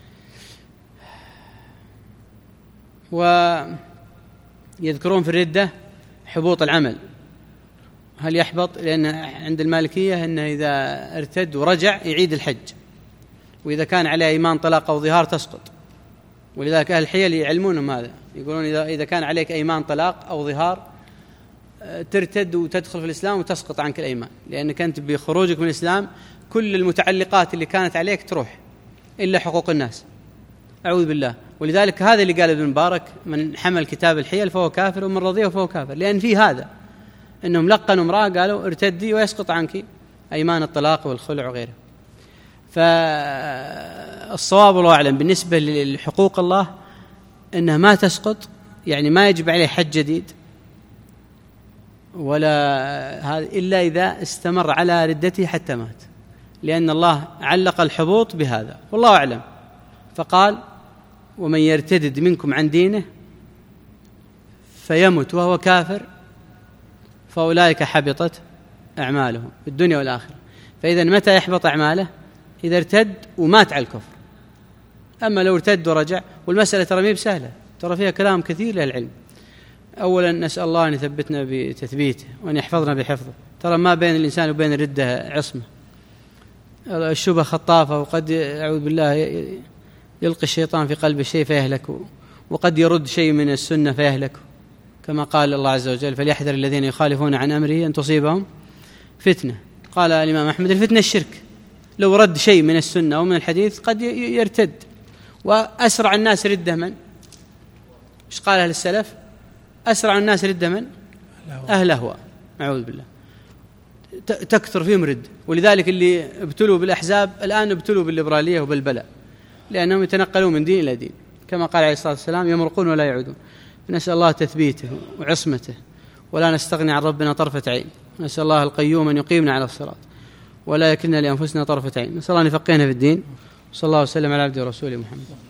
ويذكرون في الردة حبوط العمل، هل يحبط؟ لأن عند المالكية أنه إذا ارتد ورجع يعيد الحج، وإذا كان عليه إيمان طلاق أو ظهار تسقط. ولذلك أهل الحيل يعلمونهم هذا، يقولون إذا إذا كان عليك أيمان طلاق أو ظهار ترتد وتدخل في الإسلام وتسقط عنك الأيمان، لأنك أنت بخروجك من الإسلام كل المتعلقات اللي كانت عليك تروح إلا حقوق الناس، أعوذ بالله. ولذلك هذا اللي قال ابن مبارك من حمل كتاب الحيل فهو كافر ومن رضيه فهو كافر، لأن في هذا أنهم لقنوا امرأة قالوا ارتدي ويسقط عنك أيمان الطلاق والخلع وغيره. فالصواب والله أعلم بالنسبة لحقوق الله أنها ما تسقط، يعني ما يجب عليه حج جديد ولا هذا إلا إذا استمر على ردته حتى مات، لأن الله علق الحبوط بهذا والله أعلم. فقال ومن يرتدد منكم عن دينه فيمت وهو كافر فأولئك حبطت أعمالهم في الدنيا والآخرة. فإذا متى يحبط أعماله؟ إذا ارتد ومات على الكفر. أما لو ارتد ورجع، والمسألة ترى مي بسهلة، ترى فيها كلام كثير للعلم. أولا نسأل الله أن يثبتنا بتثبيته وأن يحفظنا بحفظه. ترى ما بين الإنسان وبين الردة عصمة، الشبه خطافة، وقد أعوذ بالله يلقي الشيطان في قلب الشيء فيهلك، وقد يرد شيء من السنة فيهلك، كما قال الله عز وجل فليحذر الذين يخالفون عن أمره أن تصيبهم فتنة. قال الإمام أحمد الفتنة الشرك، لو رد شيء من السنة أو من الحديث قد يرتد. وأسرع الناس ردة من؟ إيش قال أهل السلف؟ أسرع الناس ردة من؟ أهل أهواء، أعوذ بالله، تكثر فيهم رد. ولذلك اللي ابتلوا بالأحزاب الآن ابتلوا بالليبرالية وبالبلاء، لأنهم يتنقلون من دين إلى دين، كما قال عليه الصلاة والسلام يمرقون ولا يعودون. نسأل الله تثبيته وعصمته، ولا نستغني عن ربنا طرفة عين. نسأل الله القيوم أن يقيمنا على الصراط ولا يكلنا لأنفسنا طرفة عين. نسأل الله أن يفقهنا في الدين. صلى الله وسلم على عبده ورسوله محمد.